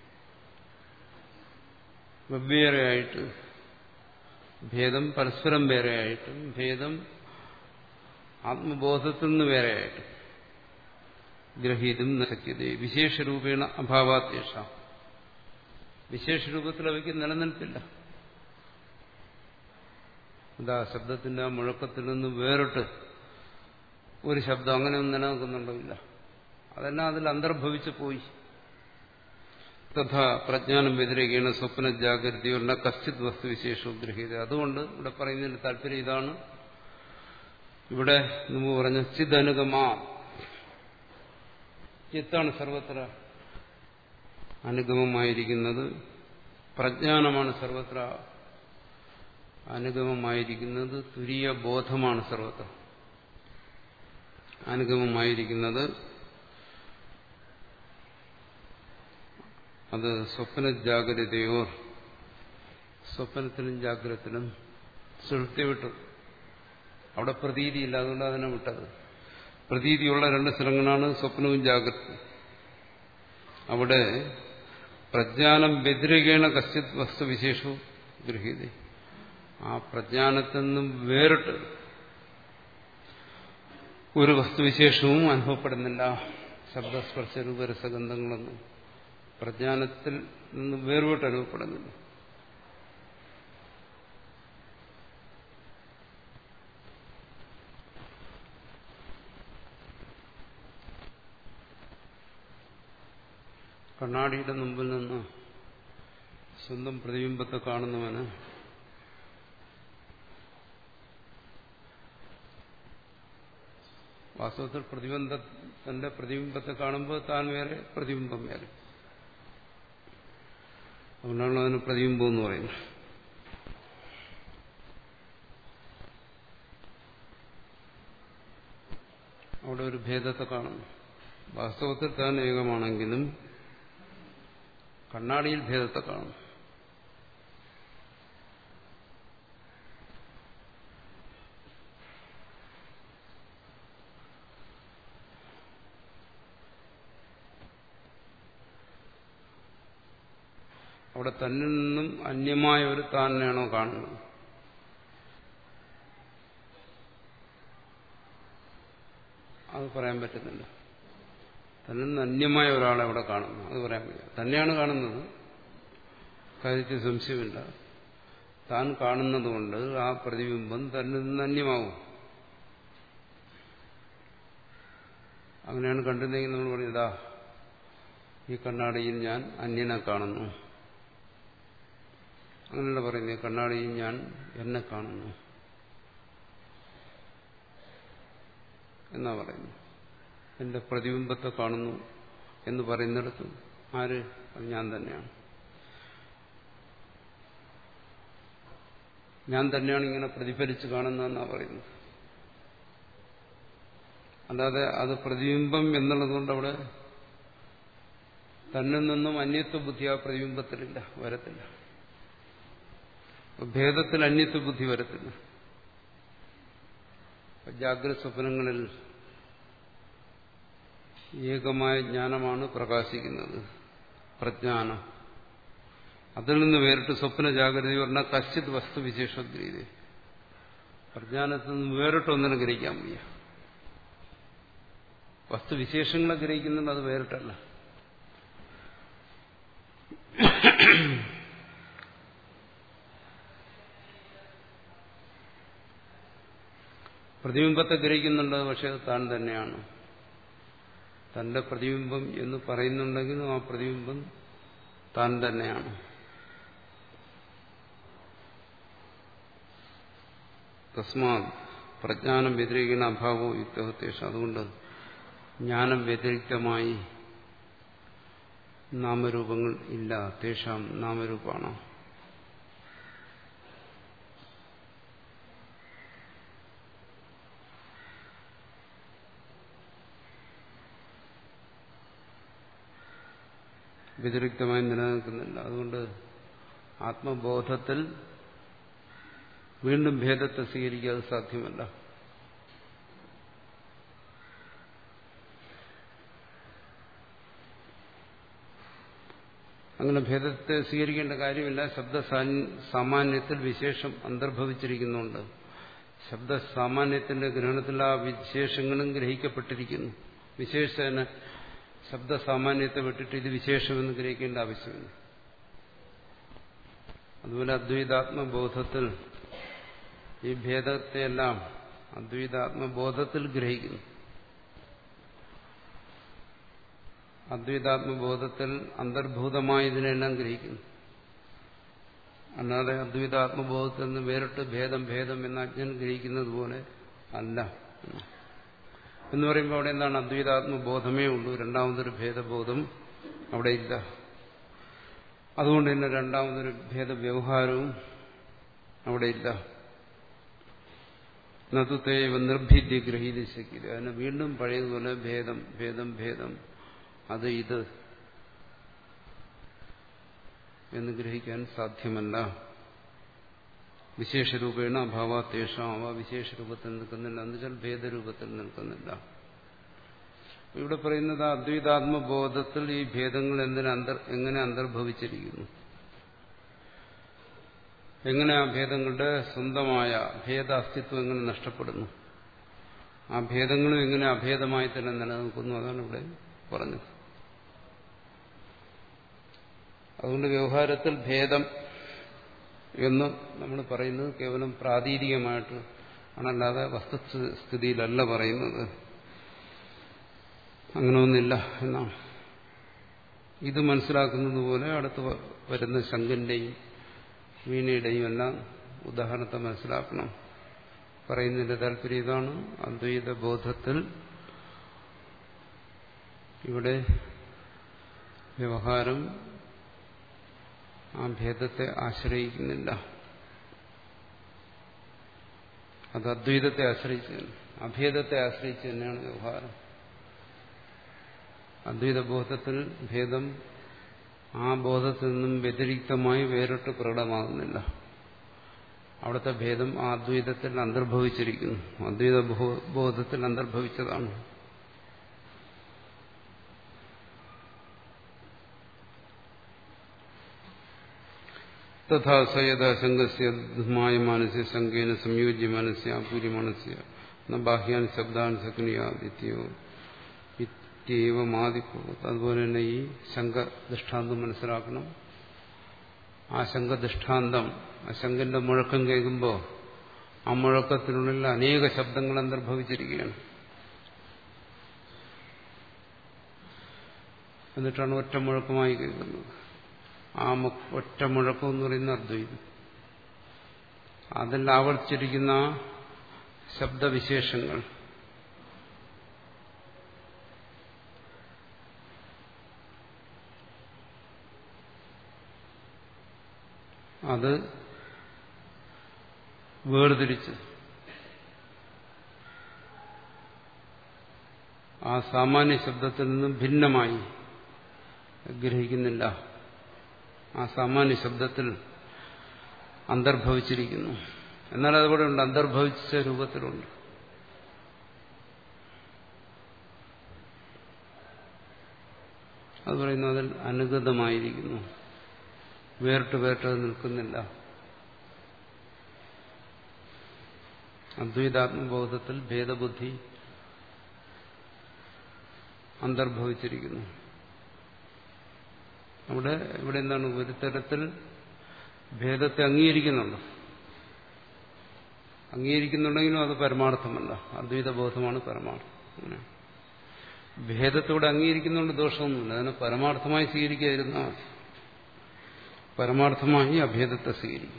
വെവ്വേറെയായിട്ട്, ഭേദം പരസ്പരം വേറെയായിട്ടും ഭേദം ആത്മബോധത്തിൽ നിന്ന് വേറെയായിട്ടും ഗ്രഹീതും ശക്യത വിശേഷരൂപേണ അഭാവാത്തേഷ. വിശേഷരൂപത്തിൽ അവയ്ക്ക് നിലനിൽപ്പില്ല. എന്താ, ശബ്ദത്തിന്റെ ആ മുഴക്കത്തിൽ നിന്ന് വേറിട്ട് ഒരു ശബ്ദം അങ്ങനെയൊന്നും നിലനിൽക്കുന്നുണ്ടോ? അതെല്ലാം അതിൽ അന്തർഭവിച്ചു പോയി. തഥാ പ്രജ്ഞാനം വ്യതിരേകേണ സ്വപ്ന ജാഗ്രതയുള്ള കശ്ചിത് വസ്തുവിശേഷവും ഗ്രഹീത. അതുകൊണ്ട് ഇവിടെ പറയുന്നതിന്റെ താല്പര്യം ഇതാണ്. ഇവിടെ മുമ്പ് പറഞ്ഞ ചിദനുഗമാ, ചിത്താണ് സർവത്ര അനുഗമമായിരിക്കുന്നത്, പ്രജ്ഞാനമാണ് സർവത്ര അനുഗമമായിരിക്കുന്നത്, തുരീയ ബോധമാണ് സർവത്ര അനുഗമമായിരിക്കുന്നത്. അത് സ്വപ്ന ജാഗ്രതയോ, സ്വപ്നത്തിലും ജാഗ്രതത്തിലും സുഷുപ്തി വിട്ടു. അവിടെ പ്രതീതിയില്ല, അതുകൊണ്ട് അതിനെ വിട്ടത്. പ്രതീതിയുള്ള രണ്ട് സ്ഥലങ്ങളാണ് സ്വപ്നവും ജാഗ്രതയും. അവിടെ പ്രജ്ഞാനം വ്യതിരേകേണ കശ്ചിത് വസ്തുവിശേഷവും ഗൃഹീത. ആ പ്രജ്ഞാനത്തിൽ നിന്നും വേറിട്ട് ഒരു വസ്തുവിശേഷവും അനുഭവപ്പെടുന്നില്ല. ശബ്ദസ്പർശ രൂപരസഗന്ധങ്ങളൊന്നും പ്രജ്ഞാനത്തിൽ നിന്ന് വേർപെട്ട് അനുഭവപ്പെടുന്നില്ല. കണ്ണാടിയുടെ മുമ്പിൽ നിന്ന് സ്വന്തം പ്രതിബിംബത്തെ കാണുന്നവന് വാസ്തവത്തിൽ പ്രതിബന്ധ തന്റെ പ്രതിബിംബത്തെ കാണുമ്പോൾ താൻ വേറെ, പ്രതിബിംബം വേറെ. അതുകൊണ്ടാണ് അതിന് പ്രതിബിംബം എന്ന് പറയുന്നത്. അവിടെ ഒരു ഭേദത്തെ കാണുന്നു. വാസ്തവത്തിൽ താൻ ഏകമാണെങ്കിലും കണ്ണാടിയിൽ ഭേദത്തെ കാണുന്നു. അവിടെ തന്നിൽ നിന്നും അന്യമായ ഒരു താനെയാണോ കാണുന്നത്? അത് പറയാൻ പറ്റുന്നില്ല. തന്നിൽ നിന്ന് അന്യമായ ഒരാളെ അവിടെ കാണുന്നു, അത് പറയാൻ പറ്റില്ല. തന്നെയാണ് കാണുന്നത്, കാര്യത്തിൽ സംശയമില്ല. താൻ കാണുന്നത് കൊണ്ട് ആ പ്രതിബിംബം തന്നിൽ നിന്ന് അന്യമാവും. അങ്ങനെയാണ് കണ്ടിരുന്നെങ്കിൽ നമ്മൾ പറഞ്ഞതാ, ഈ കണ്ണാടിയിൽ ഞാൻ അന്യനെ കാണുന്നു. അങ്ങനെയല്ല പറയുന്നത്, കണ്ണാടിയിൽ ഞാൻ എന്നെ കാണുന്നു എന്നാ പറയുന്നു. എന്റെ പ്രതിബിംബത്തെ കാണുന്നു എന്ന് പറയുന്നിടത്ത് ആര്? അത് ഞാൻ തന്നെയാണ്. ഞാൻ തന്നെയാണ് ഇങ്ങനെ പ്രതിഫലിച്ച് കാണുന്നതെന്നാണ് പറയുന്നത്. അല്ലാതെ അത് പ്രതിബിംബം എന്നുള്ളതുകൊണ്ട് അവിടെ തന്നിൽ നിന്നും അന്യത്വ ബുദ്ധി ആ പ്രതിബിംബത്തിലില്ല, വരത്തില്ല. ഭേദത്തിൽ അന്യത്വ ബുദ്ധി വരത്തില്ല. ജാഗ്രത സ്വപ്നങ്ങളിൽ ഏകമായ ജ്ഞാനമാണ് പ്രകാശിക്കുന്നത്, പ്രജ്ഞാനം. അതിൽ നിന്ന് വേറിട്ട് സ്വപ്ന ജാഗ്രത പറഞ്ഞാൽ കശ്ചിത് വസ്തുവിശേഷഗ്രീതി, പ്രജ്ഞാനത്തിൽ നിന്ന് വേറിട്ടൊന്നിനും ഗ്രഹിക്കാൻ വയ്യ. വസ്തുവിശേഷങ്ങളെ ഗ്രഹിക്കുന്നുണ്ട്, അത് വേറിട്ടല്ല. പ്രതിബിംബത്തെ ഗ്രഹിക്കുന്നുണ്ട്, പക്ഷെ അത് താൻ തന്നെയാണ്. തന്റെ പ്രതിബിംബം എന്ന് പറയുന്നുണ്ടെങ്കിലും ആ പ്രതിബിംബം താൻ തന്നെയാണ്. തസ്മാ പ്രജ്ഞാനം വ്യതിരിക്കുന്ന അഭാവവും യുക്തഹത്യേഷ. അതുകൊണ്ട് ജ്ഞാനം വ്യതിരിക്തമായി നാമരൂപങ്ങൾ ഇല്ല. തേഷാം നാമരൂപാണ്. വ്യതിരിക്തമായി നിലനിൽക്കുന്നില്ല. അതുകൊണ്ട് ആത്മബോധത്തിൽ വീണ്ടും ഭേദത്തെ സ്വീകരിക്കാതെ സാധ്യമല്ല. അങ്ങനെ ഭേദത്തെ സ്വീകരിക്കേണ്ട കാര്യമില്ല. ശബ്ദ സാമാന്യത്തിൽ വിശേഷം അന്തർഭവിച്ചിരിക്കുന്നുണ്ട്. ശബ്ദ സാമാന്യത്തിന്റെ ഗ്രഹണത്തിൽ ആ വിശേഷങ്ങളും ഗ്രഹിക്കപ്പെട്ടിരിക്കുന്നു. വിശേഷന് ശബ്ദ സാമാന്യത്തെ വിട്ടിട്ട് ഇത് വിശേഷമെന്ന് ഗ്രഹിക്കേണ്ട ആവശ്യമില്ല. അതുപോലെ അദ്വൈതാത്മബോധത്തിൽ ഈ ഭേദത്തെയെല്ലാം അദ്വൈതാത്മബോധത്തിൽ ഗ്രഹിക്കുന്നു. അദ്വൈതാത്മബോധത്തിൽ അന്തർഭൂതമായി ഇതിനെല്ലാം ഗ്രഹിക്കുന്നു. അല്ലാതെ അദ്വൈതാത്മബോധത്തിൽ നിന്ന് വേറിട്ട് ഭേദം ഭേദം എന്ന അജ്ഞൻ ഗ്രഹിക്കുന്നത് പോലെ അല്ല എന്ന് പറയുമ്പോൾ അവിടെ എന്താണ്? അദ്വൈതാത്മബോധമേ ഉള്ളൂ. രണ്ടാമതൊരു ഭേദബോധം അവിടെ ഇല്ല. അതുകൊണ്ട് തന്നെ രണ്ടാമതൊരു ഭേദവ്യവഹാരവും അവിടെ ഇല്ല. നതുതേവ നിർഭിദ്യ ഗ്രഹീതിശക്കില്ല. അതിന് വീണ്ടും പഴയതുപോലെ ഭേദം ഭേദം ഭേദം അത് ഇത് എന്ന് ഗ്രഹിക്കാൻ സാധ്യമല്ല. വിശേഷരൂപേണ അഭാവാത്തേഷാം. അവ വിശേഷരൂപത്തിൽ നിൽക്കുന്നില്ല, എന്നുവെച്ചാൽ ഭേദരൂപത്തിൽ നിൽക്കുന്നില്ല. ഇവിടെ പറയുന്നത് അദ്വൈതാത്മബോധത്തിൽ ഈ ഭേദങ്ങൾ എന്തിന് അന്തർ എങ്ങനെ അന്തർഭവിച്ചിരിക്കുന്നു, എങ്ങനെ ആ ഭേദങ്ങളുടെ സ്വന്തമായ ഭേദ അസ്തിത്വം എങ്ങനെ നഷ്ടപ്പെടുന്നു, ആ ഭേദങ്ങളും എങ്ങനെ അഭേദമായി തന്നെ നിലനിൽക്കുന്നു, അതാണ് ഇവിടെ പറഞ്ഞത്. അതുകൊണ്ട് വ്യവഹാരത്തിൽ ഭേദം എന്ന് നമ്മൾ പറയുന്നത് കേവലം പ്രാതീതികമായിട്ട് ആണല്ലാതെ വസ്തുസ്ഥിതിയിലല്ല പറയുന്നത്. അങ്ങനെ ഒന്നില്ല എന്നാണ്. ഇത് മനസ്സിലാക്കുന്നത് പോലെ അടുത്ത് വരുന്ന ശങ്കന്റെയും വീണയുടെയും എല്ലാം ഉദാഹരണത്തെ മനസ്സിലാക്കണം. പറയുന്നതിന്റെ താല്പര്യം ഇതാണ്. അദ്വൈത ബോധത്തിൽ ഇവിടെ വ്യവഹാരം ആ ഭേദത്തെ ആശ്രയിക്കുന്നില്ല, അത് അദ്വൈതത്തെ ആശ്രയിച്ച് അഭേദത്തെ ആശ്രയിച്ച് തന്നെയാണ് വ്യവഹാരം. അദ്വൈത ബോധത്തിൽ ഭേദം ആ ബോധത്തിൽ നിന്നും വ്യതിരിക്തമായി വേറിട്ട് പ്രകടമാകുന്നില്ല. അവിടുത്തെ ഭേദം ആ അദ്വൈതത്തിൽ അന്തർഭവിച്ചിരിക്കുന്നു, അദ്വൈത ബോധത്തിൽ അന്തർഭവിച്ചതാണ്. തഥാ സയത ശങ്കസ്യ ധുമായ മാനസ്യ ശങ്കേന സംയോജ്യ മനസ്യ അപൂര്യ മനസ്യ ന ബാഹ്യാൻ ശബ്ദാൻ ശകുനിയാദിത്യോ ഇത്യവമാദിക്കോ. അതുപോലെ തന്നെ ഈ ശങ്ക ദൃഷ്ടാന്തം മനസ്സിലാക്കണം. ആ ശങ്ക ദൃഷ്ടാന്തം, ആ ശങ്കന്റെ മുഴക്കം കേൾക്കുമ്പോൾ ആ മുഴക്കത്തിനുള്ളിൽ അനേക ശബ്ദങ്ങൾ അന്തർഭവിച്ചിരിക്കുകയാണ്. എന്നിട്ടാണ് ഒറ്റ മുഴക്കമായി കേൾക്കുന്നത്. ആ ഒറ്റ മുഴക്കം എന്ന് പറയുന്ന അദ്വൈതം. അതിൽ ആവർത്തിച്ചിരിക്കുന്ന ശബ്ദവിശേഷങ്ങൾ അത് വേർതിരിച്ച് ആ സാമാന്യ ശബ്ദത്തിൽ നിന്നും ഭിന്നമായി ഗ്രഹിക്കുന്നില്ല. ആ സാമാന്യ ശബ്ദത്തിൽ അന്തർഭവിച്ചിരിക്കുന്നു. എന്നാൽ അതുകൂടെ ഉണ്ട്, അന്തർഭവിച്ച രൂപത്തിലുണ്ട്. അത് പറയുന്നു അതിൽ അനുഗതമായിരിക്കുന്നു, വേറിട്ട് വേറിട്ട് നിൽക്കുന്നില്ല. അദ്വൈതാത്മബോധത്തിൽ ഭേദബുദ്ധി അന്തർഭവിച്ചിരിക്കുന്നു. അവിടെ ഇവിടെ എന്താണ് ഒരു തരത്തിൽ ഭേദത്തെ അംഗീകരിക്കുന്നുണ്ട്. അംഗീകരിക്കുന്നുണ്ടെങ്കിലും അത് പരമാർത്ഥമല്ല, അദ്വൈത ബോധമാണ് പരമാർത്ഥം. ഭേദത്തോടെ അംഗീകരിക്കുന്നുണ്ട് ദോഷമൊന്നുമില്ല, അതിനെ പരമാർത്ഥമായി സ്വീകരിക്കാതിരുന്നാൽ മതി. പരമാർത്ഥമായി അഭേദത്തെ സ്വീകരിക്കുക.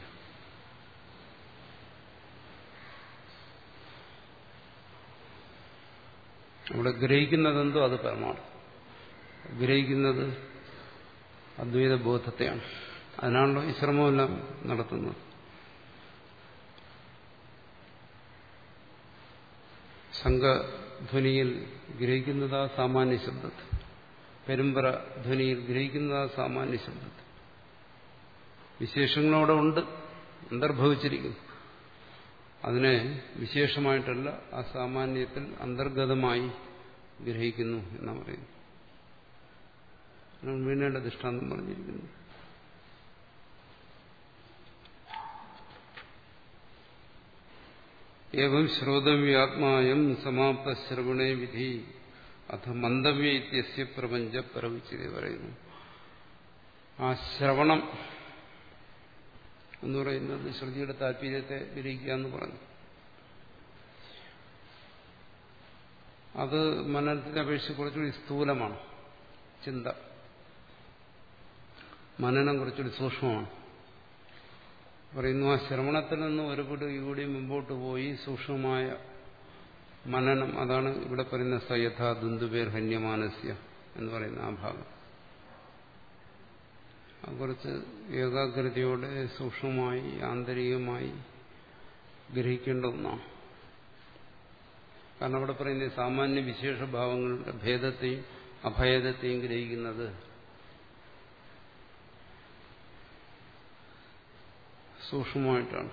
അവിടെ ഗ്രഹിക്കുന്നതെന്തോ അത് പരമാർത്ഥം. ഗ്രഹിക്കുന്നത് അദ്വൈത ബോധത്തെയാണ്. അതിനാണല്ലോ ഈ ശ്രമമെല്ലാം നടത്തുന്നത്. ശംഖധ്വനിയിൽ ഗ്രഹിക്കുന്നത് ആ സാമാന്യ ശബ്ദത്തെ, പെരുമ്പറ ധ്വനിയിൽ ഗ്രഹിക്കുന്നത് ആ സാമാന്യ ശബ്ദത്തെ. വിശേഷങ്ങളവിടെ ഉണ്ട്, അന്തർഭവിച്ചിരിക്കുന്നു. അതിനെ വിശേഷമായിട്ടല്ല, ആ സാമാന്യത്തിൽ അന്തർഗതമായി ഗ്രഹിക്കുന്നു എന്നാണ് പറയുന്നത്. വീണയുടെ ദൃഷ്ടാന്തം പറഞ്ഞിരിക്കുന്നു. ഏവം ശ്രോതവ്യാത്മായം സമാപ്ത ശ്രവണേ വിധി അഥ മന്ദവ്യ ഇത്യസ്യ പ്രപഞ്ച പ്രവിച്ചിരി പറയുന്നു. ആ ശ്രവണം എന്ന് പറയുന്നത് ശ്രുതിയുടെ താല്പര്യത്തെ ഗ്രഹിക്കുക എന്ന് പറഞ്ഞു. അത് മനനത്തിനെ അപേക്ഷിച്ച് കുറച്ചുകൂടി സ്ഥൂലമാണ്. ചിന്ത, മനനം കുറച്ചുകൂടി സൂക്ഷ്മമാണ്. പറയുന്നു ആ ശ്രവണത്തിൽ നിന്ന് ഒരുപാട് കൂടി മുമ്പോട്ട് പോയി സൂക്ഷ്മമായ മനനം, അതാണ് ഇവിടെ പറയുന്ന സയഥാ ദുന്ദുബേർ ഹന്യമാനസ്യ എന്ന് പറയുന്ന ആ ഭാഗം. കുറച്ച് ഏകാഗ്രതയോടെ സൂക്ഷ്മമായി ആന്തരികമായി ഗ്രഹിക്കേണ്ട ഒന്നാണ്. കാരണം അവിടെ പറയുന്ന സാമാന്യ വിശേഷഭാവങ്ങളുടെ ഭേദത്തെയും അഭേദത്തെയും ഗ്രഹിക്കുന്നത് സൂക്ഷ്മമായിട്ടാണ്.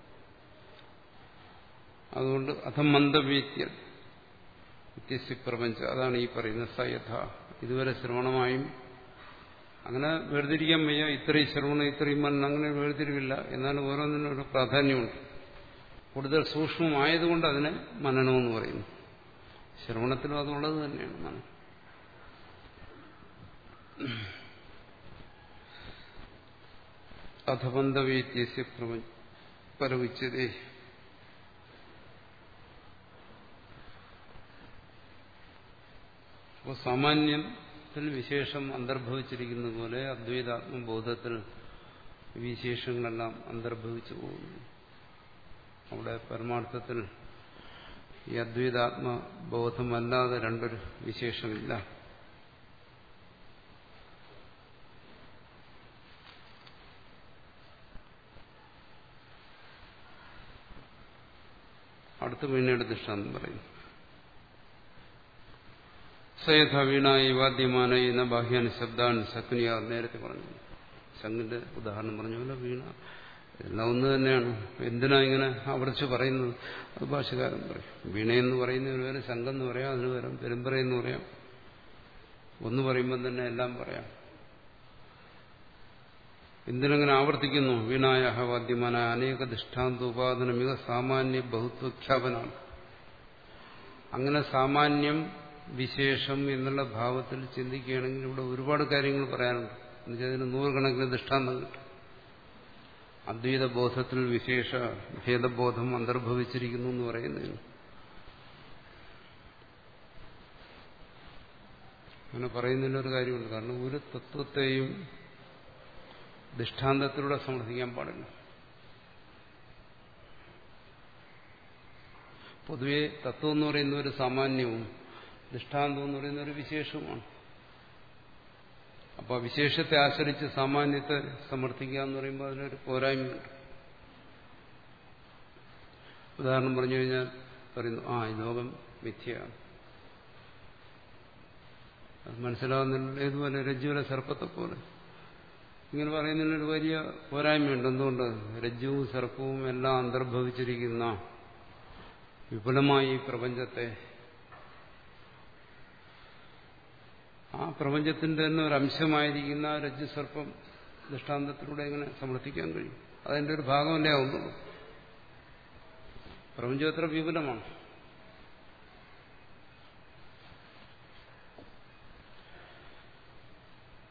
അതുകൊണ്ട് അധമന്ദവീത്യ വ്യത്യസ്ത പ്രപഞ്ചം, അതാണ് ഈ പറയുന്ന സയഥ. ഇതുവരെ ശ്രവണമായും അങ്ങനെ വേർതിരിക്കാൻ വയ്യ, ഇത്രയും ശ്രവണം ഇത്രയും മരണം, അങ്ങനെ വേർതിരിവില്ല. എന്നാലും ഓരോന്നിനും ഒരു പ്രാധാന്യമുണ്ട്. കൂടുതൽ സൂക്ഷ്മമായതുകൊണ്ട് അതിനെ മനനമെന്ന് പറയുന്നു. ശ്രവണത്തിലും അതുള്ളത് തന്നെയാണ് മനനം. അധബന്ധവ്യത്യസ്യ പരവിച്ചതേ. അപ്പോൾ സാമാന്യത്തിൽ വിശേഷം അന്തർഭവിച്ചിരിക്കുന്ന പോലെ അദ്വൈതാത്മബോധത്തിൽ വിശേഷങ്ങളെല്ലാം അന്തർഭവിച്ചു പോകുന്നു. അവിടെ പരമാർത്ഥത്തിൽ ഈ അദ്വൈതാത്മബോധമല്ലാതെ രണ്ടൊരു വിശേഷമില്ല. അടുത്ത വീണയുടെ ദൃഷ്ടാന്തം പറയുന്നു. സയഥ വീണായി വാദ്യമാന ബാഹ്യാൻ ശബ്ദാൻ ശക്നിയാ. നേരത്തെ പറഞ്ഞു, ശംഖിന്റെ ഉദാഹരണം പറഞ്ഞ പോലെ വീണ എല്ലാം ഒന്ന് തന്നെയാണ്. എന്തിനാ ഇങ്ങനെ ആവർത്തിച്ച് പറയുന്നത്? അത് ഭാഷകാരൻ പറയും. വീണയെന്ന് പറയുന്നതിന് വരെ ശംഖെന്ന് പറയാം, അതിന് വരാം പെരുമ്പറയെന്ന് പറയാം. ഒന്ന് പറയുമ്പം തന്നെ എല്ലാം പറയാം. എന്തിനങ്ങനെ ആവർത്തിക്കുന്നു? വീണായ വാദ്യമാന അനേക ദൃഷ്ടാന്ത ഉപാദന മിക സാമാന്യ ബഹുത്വഖ്യാപനാണ്. അങ്ങനെ സാമാന്യം വിശേഷം എന്നുള്ള ഭാവത്തിൽ ചിന്തിക്കുകയാണെങ്കിൽ ഇവിടെ ഒരുപാട് കാര്യങ്ങൾ പറയാനുണ്ട്. എന്നുവെച്ചാൽ അതിന് നൂറുകണക്കിന് ദൃഷ്ടാന്തം കിട്ടും. അദ്വൈത ബോധത്തിൽ വിശേഷ ഭേദബോധം അന്തർഭവിച്ചിരിക്കുന്നു എന്ന് പറയുന്നതിന് അങ്ങനെ പറയുന്നതിനൊരു കാര്യമുണ്ട്. കാരണം ഒരു തത്വത്തെയും ദൃഷ്ടാന്തത്തിലൂടെ സമർത്ഥിക്കാൻ പാടില്ല. പൊതുവെ തത്വം എന്ന് പറയുന്ന ഒരു സാമാന്യവും ദൃഷ്ടാന്തം എന്ന് പറയുന്ന ഒരു വിശേഷവുമാണ്. അപ്പോൾ വിശേഷത്തെ ആശ്രയിച്ച് സാമാന്യത്തെ സമർത്ഥിക്കുക എന്ന് പറയുമ്പോൾ അതിനൊരു പോരായ്മയുണ്ട്. ഉദാഹരണം പറഞ്ഞു കഴിഞ്ഞാൽ പറയുന്നു, ആ ഈ ലോകം മിഥ്യയാണ്. അത് മനസ്സിലാവുന്നില്ല. ഏതുപോലെ രജ്ജുവിലെ സർപ്പത്തെ പോലെ ഇങ്ങനെ പറയുന്നതിനൊരു വലിയ പോരായ്മയുണ്ട്. എന്തുകൊണ്ട്? രജ്ജുവും സർപ്പവും എല്ലാം അന്തർഭവിച്ചിരിക്കുന്ന വിപുലമായി ഈ പ്രപഞ്ചത്തെ, ആ പ്രപഞ്ചത്തിന്റെ തന്നെ ഒരു അംശമായിരിക്കുന്ന രജ്ജു സർപ്പം ദൃഷ്ടാന്തത്തിലൂടെ എങ്ങനെ സമർത്ഥിക്കാൻ കഴിയും? അതിന്റെ ഒരു ഭാഗമല്ലേ ആവുന്നുള്ളൂ. പ്രപഞ്ചം എത്ര വിപുലമാണ്.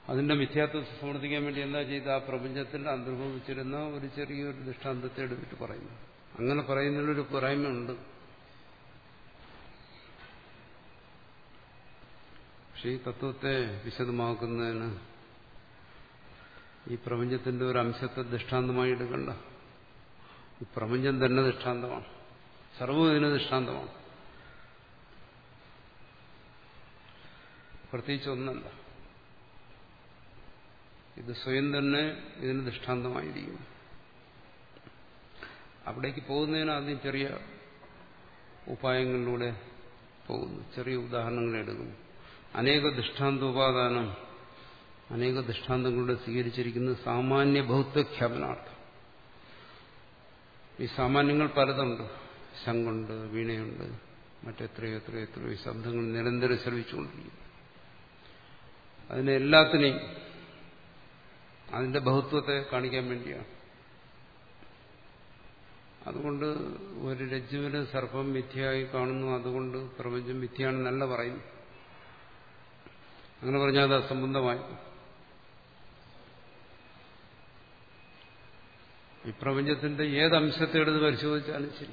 അതിന്റെ മിഥ്യാത്വത്തെ സമർത്ഥിക്കാൻ വേണ്ടി എന്താ ചെയ്ത് ആ പ്രപഞ്ചത്തിൽ അന്തർഭവിച്ചിരുന്ന ഒരു ചെറിയൊരു ദൃഷ്ടാന്തത്തെ എടുത്തിട്ട് പറയുന്നു. അങ്ങനെ പറയുന്നതിലൊരു പോരായ്മയുണ്ട്. പക്ഷെ ഈ തത്വത്തെ വിശദമാക്കുന്നതിന് ഈ പ്രപഞ്ചത്തിന്റെ ഒരു അംശത്തെ ദൃഷ്ടാന്തമായി എടുക്കണ്ട. ഈ പ്രപഞ്ചം തന്നെ ദൃഷ്ടാന്തമാണ്. സർവ്വം ഇതിന് ദൃഷ്ടാന്തമാണ്. പ്രത്യേകിച്ച് ഒന്നല്ല. ഇത് സ്വയം തന്നെ ഇതിന് ദൃഷ്ടാന്തമായിരിക്കും. അവിടേക്ക് പോകുന്നതിന് ആദ്യം ചെറിയ ഉപായങ്ങളിലൂടെ പോകുന്നു, ചെറിയ ഉദാഹരണങ്ങൾ എടുക്കുന്നു. അനേക ദൃഷ്ടാന്തോപാദാനം, അനേക ദൃഷ്ടാന്തങ്ങളുടെ സ്വീകരിച്ചിരിക്കുന്നത് സാമാന്യ ബഹുത്വഖ്യാപനാർത്ഥം. ഈ സാമാന്യങ്ങൾ പലതുണ്ട്. ശംഖുണ്ട്, വീണയുണ്ട്, മറ്റെത്രയോ എത്രയോ എത്രയോ ശബ്ദങ്ങൾ നിരന്തരം ശ്രവിച്ചുകൊണ്ടിരിക്കുന്നു. അതിനെ എല്ലാത്തിനെയും അതിന്റെ ബഹുത്വത്തെ കാണിക്കാൻ വേണ്ടിയാണ്. അതുകൊണ്ട് ഒരു രജ്ജുവിന് സർപ്പം മിഥ്യയായി കാണുന്നു, അതുകൊണ്ട് പ്രപഞ്ചം മിഥ്യയാണെന്നല്ല പറയുന്നു. അങ്ങനെ പറഞ്ഞാൽ അത് അസംബന്ധമായി. ഈ പ്രപഞ്ചത്തിന്റെ ഏതംശത്തെ എടുത്ത് പരിശോധിച്ചാലും ശരി,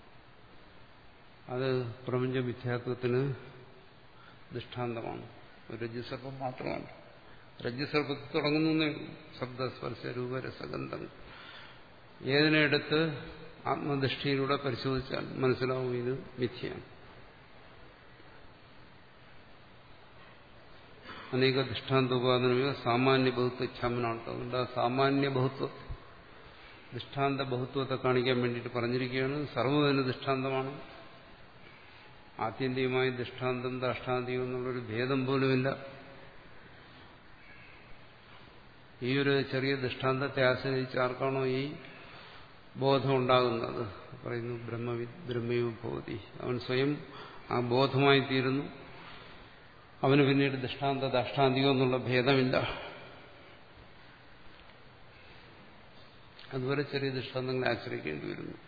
അത് പ്രപഞ്ച മിഥ്യാത്വത്തിന് ദൃഷ്ടാന്തമാണ്. ഒരു രജ്ജുസർപ്പം മാത്രമാണ്. രജ്ജുസർപ്പത്തിൽ തുടങ്ങുന്നേ ശബ്ദസ്പർശ രൂപരസഗന്ധങ്ങൾ. ഏതിനെടുത്ത് ആത്മദൃഷ്ടിയിലൂടെ പരിശോധിച്ചാൽ മനസ്സിലാവും ഇത് മിഥ്യയാണ്. അനേക ദൃഷ്ടാന്തോപാദനമോ സാമാന്യ ബഹുത്വച്ഛാമനാണ്. അതുകൊണ്ട് ആ സാമാന്യ ബഹുത്വം, ദൃഷ്ടാന്ത ബഹുത്വത്തെ കാണിക്കാൻ വേണ്ടിയിട്ട് പറഞ്ഞിരിക്കുകയാണ്. സർവ്വതിന് ദൃഷ്ടാന്തമാണ്. ആത്യന്തികമായി ദൃഷ്ടാന്തം ദാഷ്ടാന്തികം എന്നുള്ളൊരു ഭേദം പോലുമില്ല. ഈ ഒരു ചെറിയ ദൃഷ്ടാന്തത്തെ ആശ്രയിച്ച് ആർക്കാണോ ഈ ബോധം ഉണ്ടാകുന്നത്, പറയുന്നു ബ്രഹ്മവിദ് ബ്രഹ്മയോ ഭവതി, അവൻ സ്വയം ആ ബോധമായി തീരുന്നു. അവന് പിന്നീട് ദൃഷ്ടാന്ത ദാഷ്ടാന്തികം എന്നുള്ള ഭേദമില്ല. അതുവരെ ചെറിയ ദൃഷ്ടാന്തങ്ങളെ ആശ്രയിക്കേണ്ടി വരുന്നു.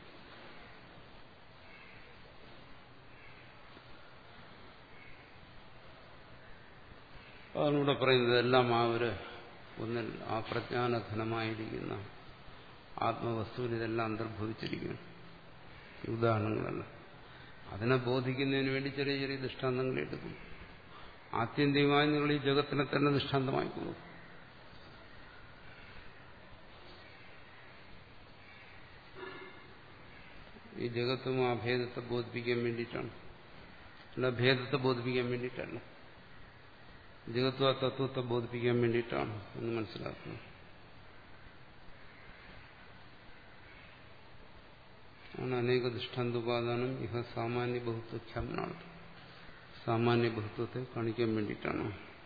അതാണ് പറയുന്നത്. എല്ലാം ആ ഒരു ഒന്നിൽ ആ പ്രജ്ഞാനഘനമായിരിക്കുന്ന ആത്മവസ്തുവിൽ ഇതെല്ലാം അന്തർഭവിച്ചിരിക്കുന്നു. ഉദാഹരണങ്ങളല്ല. അതിനെ ബോധിക്കുന്നതിന് വേണ്ടി ചെറിയ ചെറിയ ദൃഷ്ടാന്തങ്ങൾ എടുക്കും. ആത്യന്തികമായി നിങ്ങൾ ഈ ജഗത്തിനെ തന്നെ ദൃഷ്ടാന്തമായി പോകും. ഈ ജഗത്തും ആ ഭേദത്തെ ബോധിപ്പിക്കാൻ വേണ്ടിയിട്ടാണ്, അല്ല ഭേദത്തെ ബോധിപ്പിക്കാൻ വേണ്ടിയിട്ടല്ല. ജഗത്വ തത്വത്തെ ബോധിപ്പിക്കാൻ വേണ്ടിയിട്ടാണ് എന്ന് മനസ്സിലാക്കുന്നത്. ആണ് അനേക ദൃഷ്ടാന്തോപാദാനം ഇഹ സാമാന്യ ബഹുത്വ ഖ്യാമനാണ്. സാമാന്യ ബഹുത്വത്തെ കാണിക്കാൻ വേണ്ടിയിട്ടാണ്.